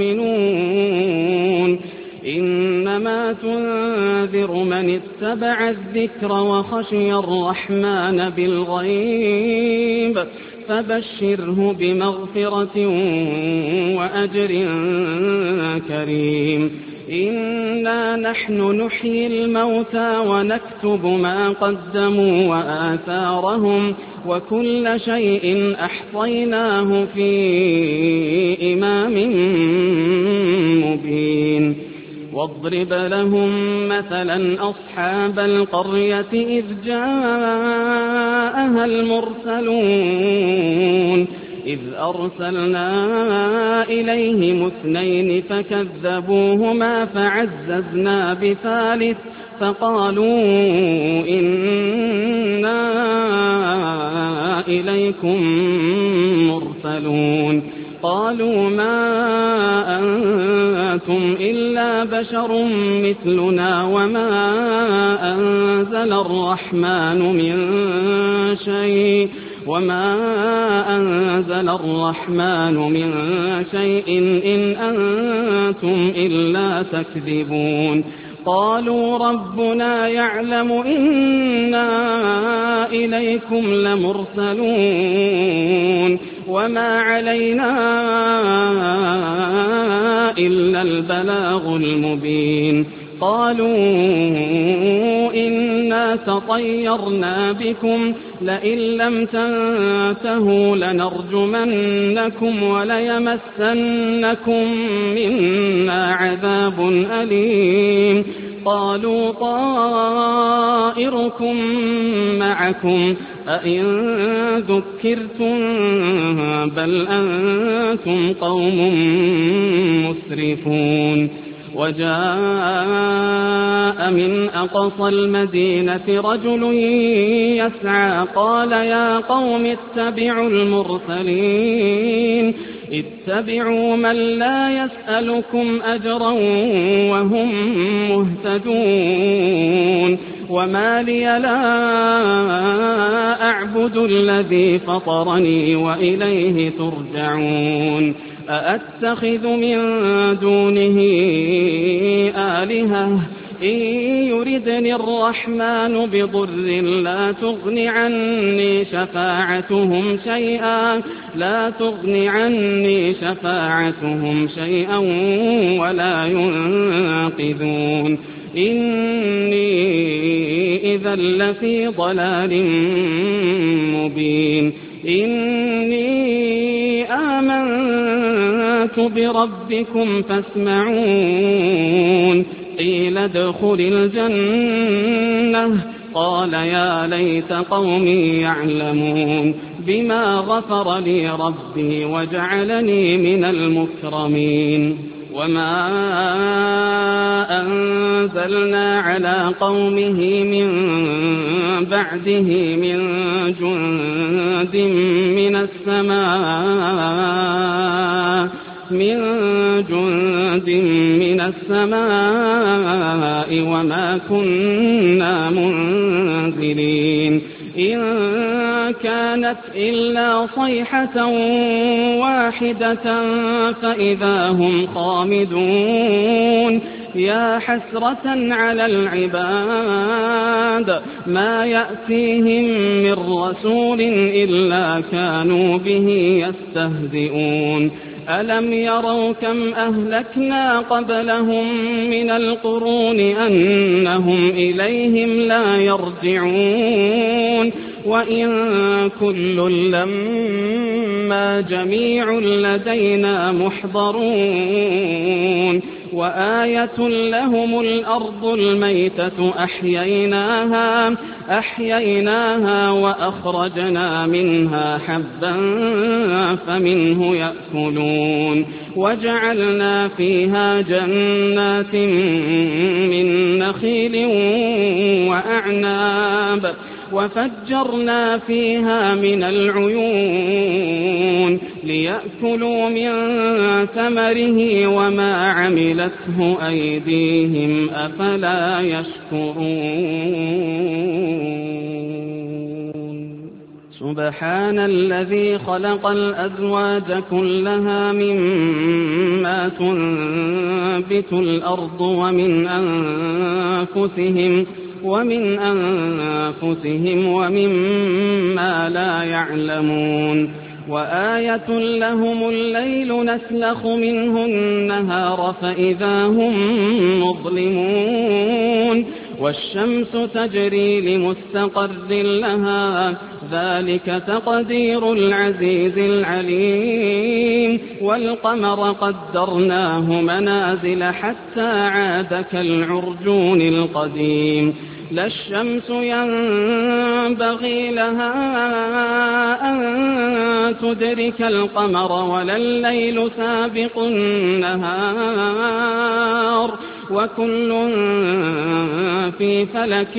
يؤمنون إنما تنذر من اتبع الذكر وخشي الرحمن بالغيب فبشره بمغفرة وأجر كريم إنا نحن نحيي الموتى ونكتب ما قدموا وآثارهم وكل شيء أحصيناه في إمام مبين واضرب لهم مثلا أصحاب القرية إذ جاءها المرسلون إذ أرسلنا إليهم اثنين فكذبوهما فعززنا بثالث فقالوا إنا إليكم مرسلون قالوا ما أنتم إلا بشر مثلنا وما أنزل الرحمن من شيء وما أنزل الرحمن من شيء إن أنتم إلا تكذبون قالوا ربنا يعلم إنا إليكم لمرسلون وما علينا إلا البلاغ المبين قالوا إنا تطيرنا بكم لئن لم تنتهوا لنرجمنكم وليمسنكم منا عذاب أليم قالوا طائركم معكم أئن ذكرتم بل أنتم قوم مسرفون وجاء من أقصى المدينة رجل يسعى قال يا قوم اتبعوا المرسلين اتبعوا من لا يسألكم أجرا وهم مهتدون وما لي لا أعبد الذي فطرني وإليه ترجعون أأتخذ من دونه آلهة إن يردني الرحمن بضر لا تغن عني شفاعتهم شيئا لا تغن عني شفاعتهم شيئا ولا ينقذون إني إذا لفي ضلال مبين إني آمنت بربكم فاسمعون قيل ادخل الجنة قال يا ليت قومي يعلمون بما غفر لي ربي وجعلني من المكرمين وما أنزلنا على قومه من بعده من جند من السماء من جند من السماء وما كنا منزلين إن كانت إلا صيحة واحدة فإذا هم خامدون يا حسرة على العباد ما يأتيهم من رسول إلا كانوا به يستهزئون ألم يروا كم أهلكنا قبلهم من القرون أنهم إليهم لا يرجعون وإن كل لما جميع لدينا محضرون وآية لهم الأرض الميتة أحييناها أحييناها وأخرجنا منها حبا فمنه يأكلون وجعلنا فيها جنات من نخيل وأعناب وفجرنا فيها من العيون ليأكلوا من ثمره وما عملته أيديهم أفلا يشكرون سبحان الذي خلق الأزواج كلها مما تنبت الأرض ومن أنفسهم ومن أنفسهم ومما لا يعلمون وآية لهم الليل نسلخ منه النهار فإذا هم مظلمون والشمس تجري لمستقر لها ذلك تقدير العزيز العليم والقمر قدرناه منازل حتى عاد كالعرجون القديم لا الشمس ينبغي لها أن تدرك القمر ولا الليل سابق النهار وكل في فلك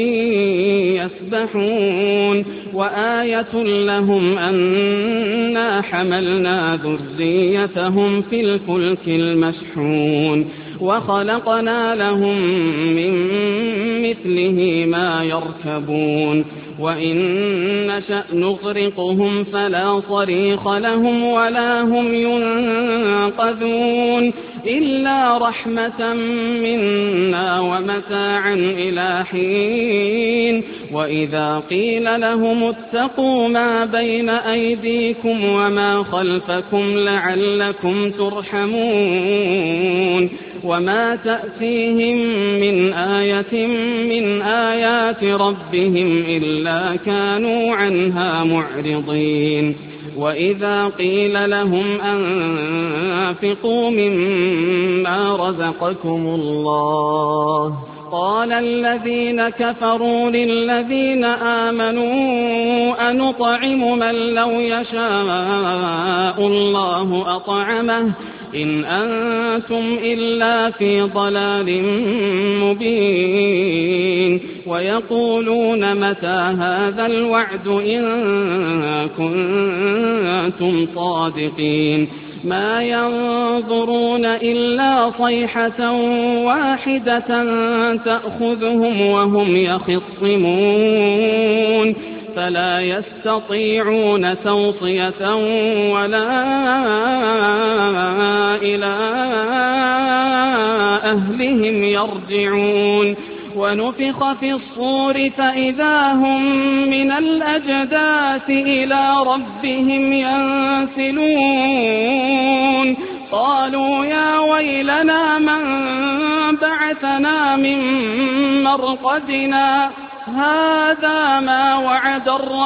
يسبحون وآية لهم أنا حملنا ذريتهم في الفلك المشحون وخلقنا لهم من مثله ما يركبون وإن نشأ نغرقهم فلا صريخ لهم ولا هم ينقذون إلا رحمة منا ومتاعا إلى حين وإذا قيل لهم اتقوا ما بين أيديكم وما خلفكم لعلكم ترحمون وما تأتيهم من آية من آيات ربهم إلا كانوا عنها معرضين وإذا قيل لهم أنفقوا مما رزقكم الله قال الذين كفروا للذين آمنوا أنطعم من لو يشاء الله أطعمه إن أنتم إلا في ضلال مبين ويقولون متى هذا الوعد إن كنتم صادقين ما ينظرون إلا صيحة واحدة تأخذهم وهم يخصمون فلا يستطيعون توصية ولا إلى أهلهم يرجعون ونفخ في الصور فإذا هم من الأجداث إلى ربهم ينسلون قالوا يا ويلنا من بعثنا من مرقدنا هذا ما وعد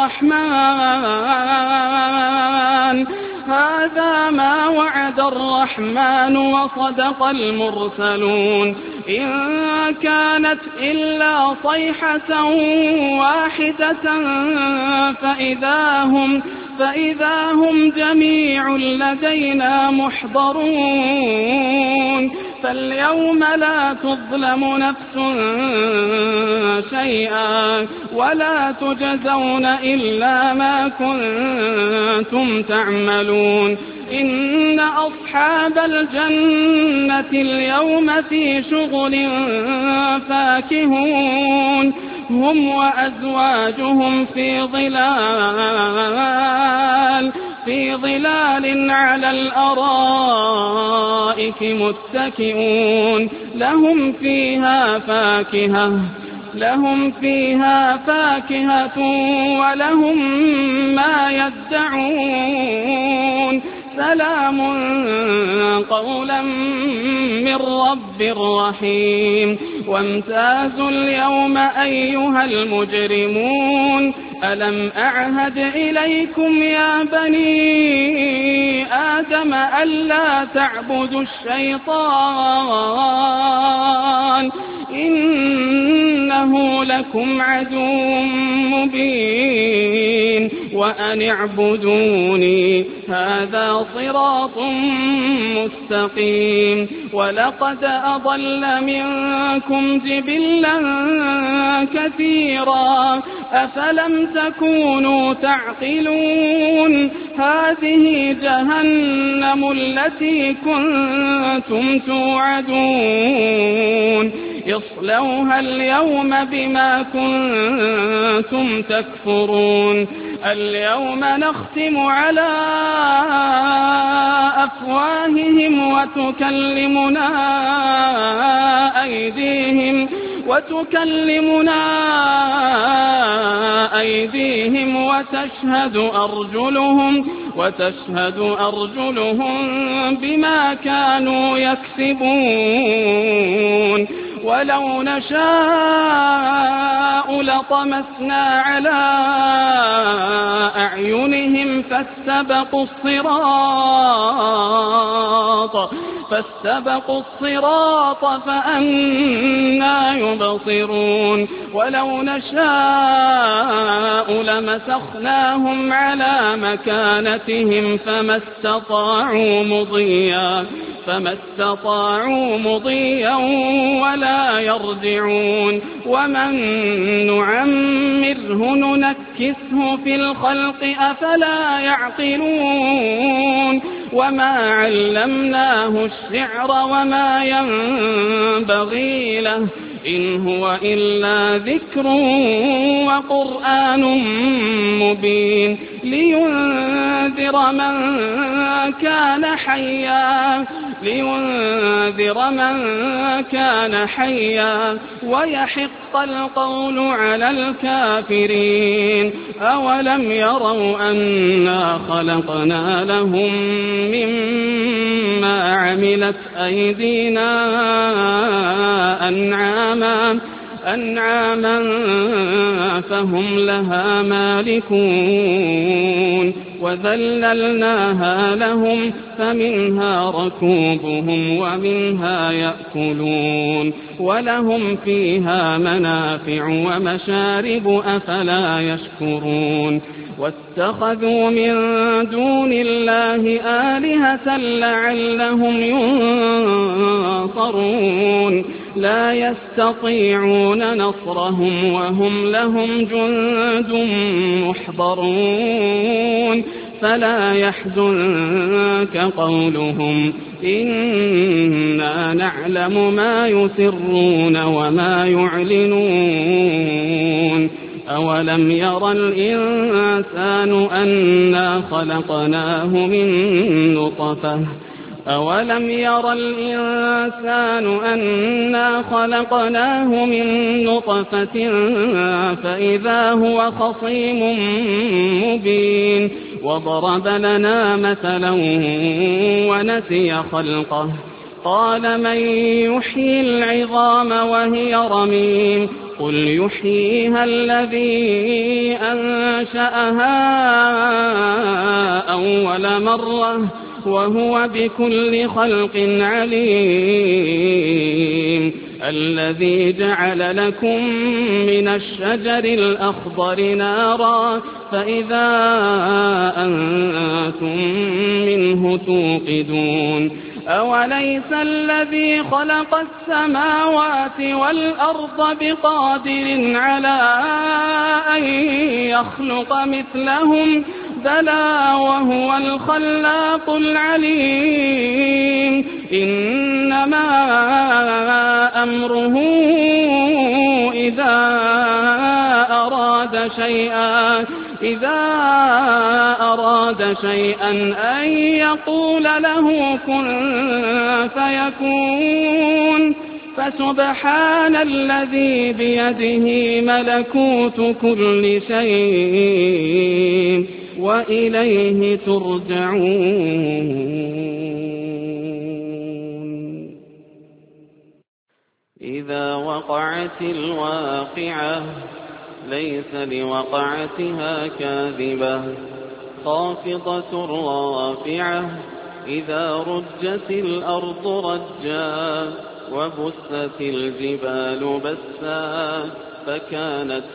الرحمن هذا ما وعد الرحمن وصدق المرسلون إن كانت إلا صيحة واحدة فإذا هم فإذا هم جميع لدينا محضرون فاليوم لا تظلم نفس شيئا ولا تجزون إلا ما كنتم تعملون إن أصحاب الجنة اليوم في شغل فاكهون هم وأزواجهم في ظلال في ظلال على الأرائك متكئون لهم فيها فاكهة لهم فيها فاكهة ولهم ما يدعون سلام قولا من رب رحيم وامتازوا اليوم أيها المجرمون ألم أعهد إليكم يا بني آدم ألا تعبدوا الشيطان إنه لكم عدو مبين وأن اعبدوني هذا صراط مستقيم ولقد أضل منكم جبلا كثيرا أفلم تكونوا تعقلون هذه جهنم التي كنتم توعدون اصلوها اليوم بما كنتم تكفرون اليوم نختم على أفواههم وتكلمنا أيديهم وتكلمنا أيديهم وتشهد أرجلهم وتشهد أرجلهم بما كانوا يكسبون ولو نشاء لطمسنا على أعينهم فاستبقوا الصراط فاستبقوا الصراط فأنى يبصرون ولو نشاء لمسخناهم على مكانتهم فما استطاعوا مضيا فما استطاعوا مضيا ولا يرجعون ومن نعمره ننكسه في الخلق أفلا يعقلون وما علمناه الشعر وما ينبغي له إن هو إلا ذكر وقرآن مبين لينذر من كان حيا لينذر من كان حيا ويحق القول على الكافرين أولم يروا أنا خلقنا لهم مما عملت أيدينا أنعاما أنعاما فهم لها مالكون وذللناها لهم فمنها ركوبهم ومنها يأكلون ولهم فيها منافع ومشارب أفلا يشكرون واتخذوا من دون الله آلهة لعلهم ينصرون لا يستطيعون نصرهم وهم لهم جند محضرون فلا يحزنك قولهم إنا نعلم ما يسرون وما يعلنون أولم ير الإنسان أنا خلقناه من نطفة أولم ير الإنسان أنا خلقناه من نطفة فإذا هو خصيم مبين وضرب لنا مثلا ونسي خلقه قال من يحيي العظام وهي رميم قل يحييها الذي أنشأها أول مرة وهو بكل خلق عليم الذي جعل لكم من الشجر الأخضر نارا فإذا أنتم منه توقدون أوليس الذي خلق السماوات والأرض بقادر على أن يخلق مثلهم بلى وهو الخلاق العليم إنما أمره إذا أراد شيئا إذا أراد شيئا أن يقول له كن فيكون فسبحان الذي بيده ملكوت كل شيء وإليه ترجعون إذا وقعت الواقعة ليس لوقعتها كاذبة خافضة رافعة إذا رجت الأرض رجا وبست الجبال بسا فكانت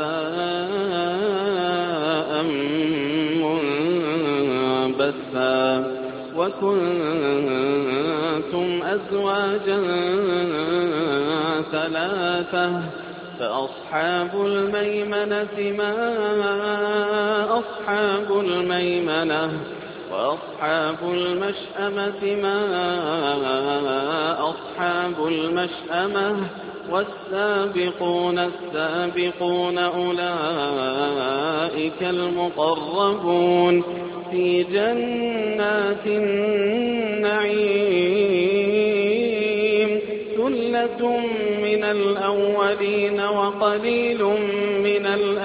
هباء منبثا وكنتم أزواجا ثلاثة فأصحاب الميمنة ما أصحاب الميمنة وأصحاب المشأمة ما أصحاب المشأمة والسابقون السابقون أولئك المقربون في جنات النعيم ثلة من الأولين وقليل من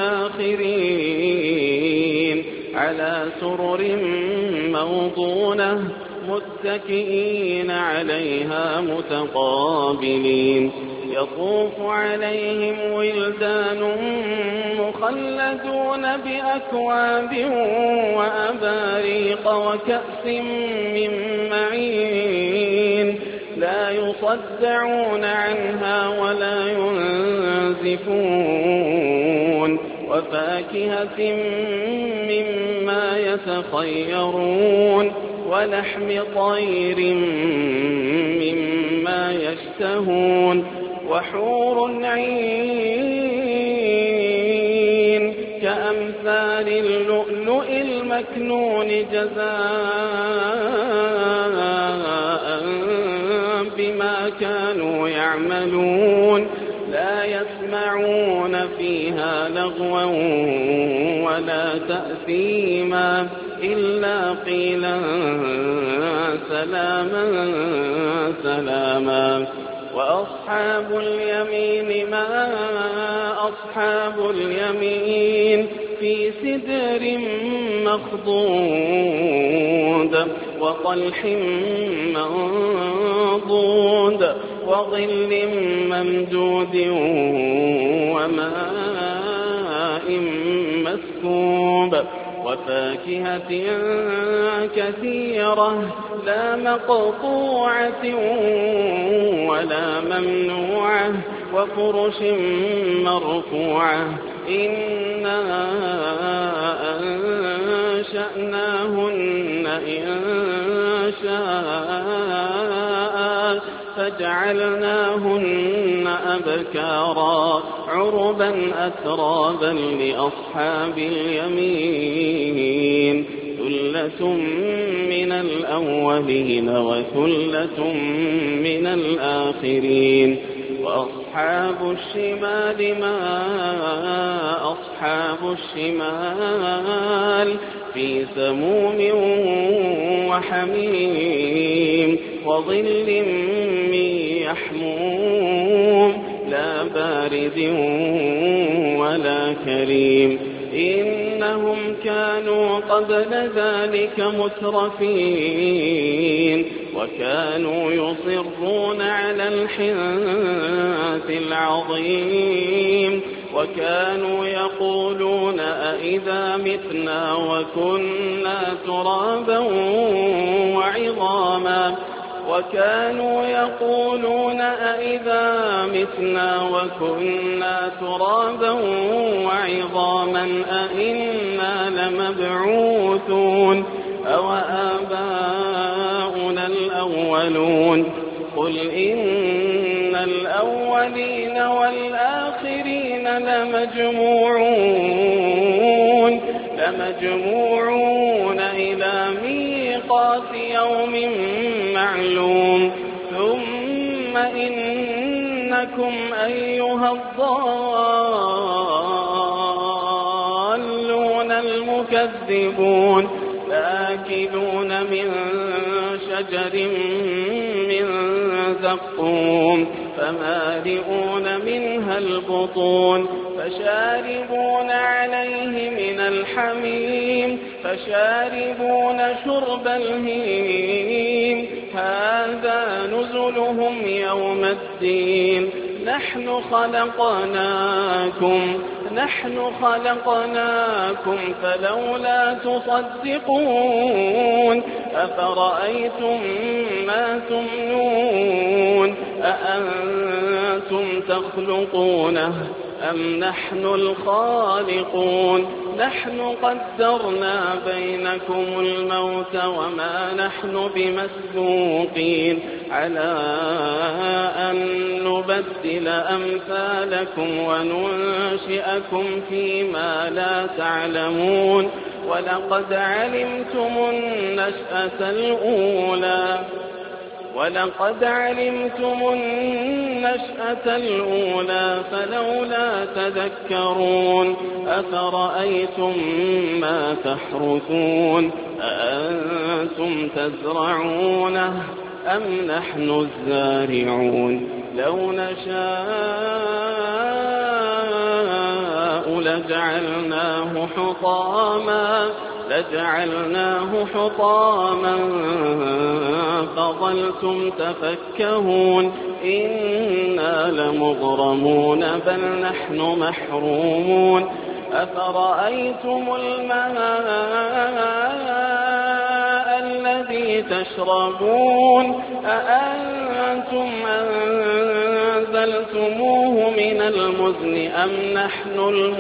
الآخرين على سرر موضونة متكئين عليها متقابلين يطوف عليهم ولدان مخلدون بأكواب وأباريق وكأس من معين لا يصدعون عنها ولا ينزفون وفاكهة مما يتخيرون ولحم طير مما يشتهون وحور عين كأمثال اللؤلؤ المكنون جزاء بما كانوا يعملون لا يسمعون فيها لغوا ولا تأثيما إلا قيلا سلاما سلاما. وأصحاب اليمين ما أصحاب اليمين في سدر مخضود وطلح منضود وظل ممدود وماء مسكوب وفاكهة كثيرة لا مقطوعة ولا ممنوعة وفرش مرفوعة إنا أنشأناهن إنشاء فجعلناهن أبكارا عربا أترابا لأصحاب اليمين ثلة من الأولين وثلة من الآخرين. وأصحاب الشمال ما أصحاب الشمال في سموم وحميم وظل من يحموم لا بارد ولا كريم إنهم كانوا قبل ذلك مترفين وكانوا يصرون على الحنث العظيم وكانوا يقولون أئذا متنا وكنا ترابا وعظاما وكانوا يقولون أئذا متنا وكنا ترابا وعظاما أئنا لمبعوثون أو آباؤنا الأولون قل إن الأولين والآخرين لمجموعون لمجموعون إلى ميقات يوم معلوم ثم إنكم أيها الضالون المكذبون لآكلون من شجر من زقوم فمالئون منها البطون فشاربون عليه من الحميم فشاربون شرب الهيم هذا نزلهم يوم الدين نحن خلقناكم نحن خلقناكم فلولا تصدقون أفرأيتم ما تمنون أأنتم تخلقونه أم نحن الخالقون نحن قدرنا بينكم الموت وما نحن بمسبوقين على أن نبدل أمثالكم وننشئكم فيما لا تعلمون ولقد علمتم النشأة الأولى ولقد علمتم النشأة الأولى فلولا تذكرون أفرأيتم ما تحرثون أأنتم تزرعونه أم نحن الزارعون لو نشاء لجعلناه حطاما لجعلناه حطاما فظلتم تفكهون إنا لمغرمون بل نحن محرومون أفرأيتم الماء الذي تشربون أأنتم أنزلتموه من المزن أم نحن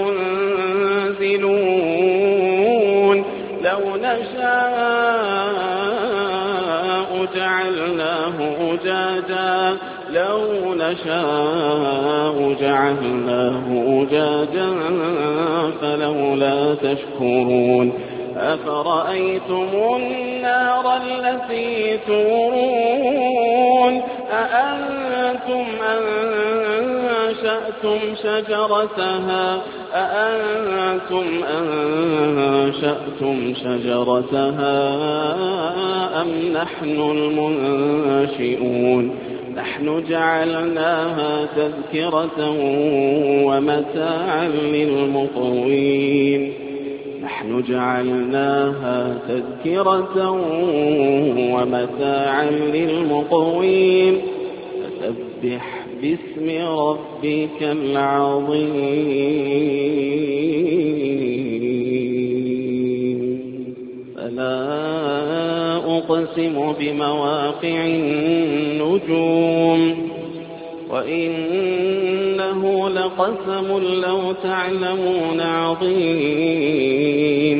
المنزلون لو نشاء جعلناه أجاجا لو نشاء جعلناه أجاجا فلولا تشكرون أفرأيتم النار التي تورون أأنتم أنشأتم شجرتها أأنتم أنشأتم شجرتها أم نحن المنشئون نحن جعلناها تذكرة ومتاعا للمقوين نحن جعلناها تذكرة ومتاعا للمقوين فسبح باسم ربك العظيم فلا أقسم بمواقع النجوم وإنه لقسم لو تعلمون عظيم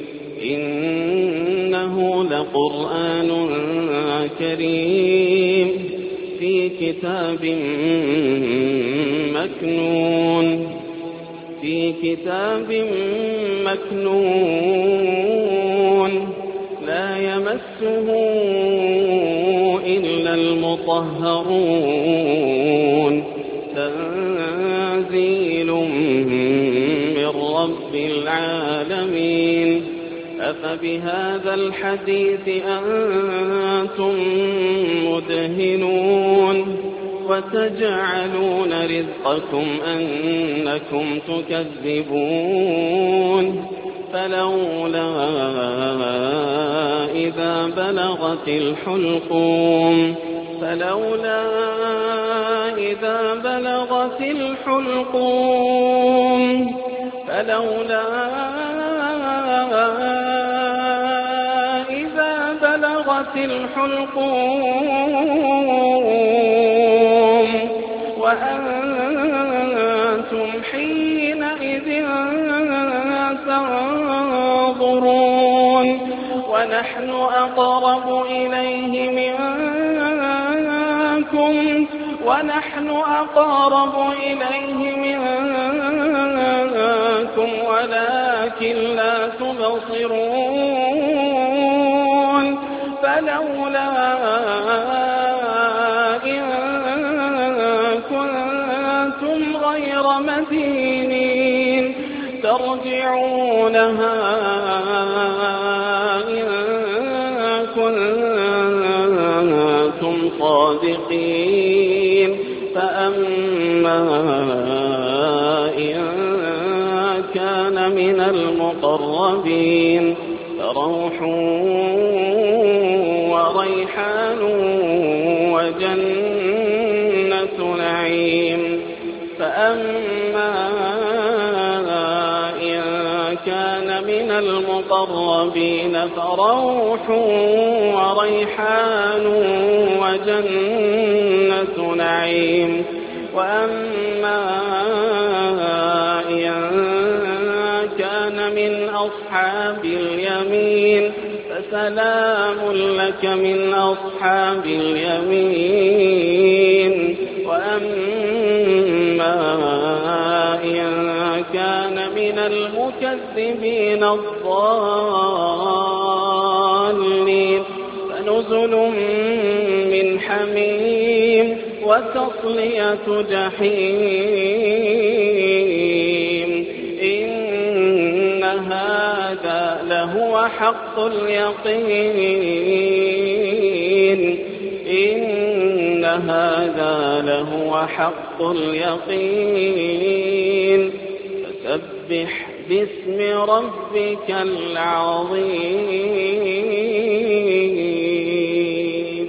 إنه لقرآن كريم في كتاب مكنون في كتاب مكنون لا يمسه إلا المطهرون تنزيل من رب العالمين أفبهذا الحديث أنتم مدهنون وتجعلون رزقكم أنكم تكذبون فلولا إذا بلغت الحلقوم فلولا إذا بلغت الحلقوم فلولا إذا بلغت الحلقوم وأنتم حينئذ تنظرون ونحن أقرب إليه منكم ونحن أقرب إليه منكم ولكن لا تبصرون فلولا إن كنتم غير مدينين ترجعونها إن كنتم صادقين فأما إن كان من المقربين فروح وريحان وجنة نعيم فأما إن كان من المقربين فروح وريحان وجنة نعيم وأما إن كان من أصحاب اليمين فسلام لك من أصحاب اليمين وأما إن كان من المكذبين الضالين فنزل من حميم وتصلية جحيم إن هذا لهو حق اليقين إن هذا لهو حق اليقين فسبح باسم ربك العظيم.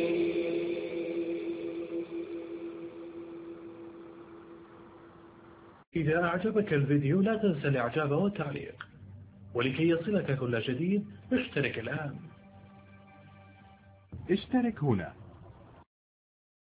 إذا أعجبك الفيديو لا تنسى الإعجاب والتعليق، ولكي يصلك كل جديد اشترك الآن. اشترك هنا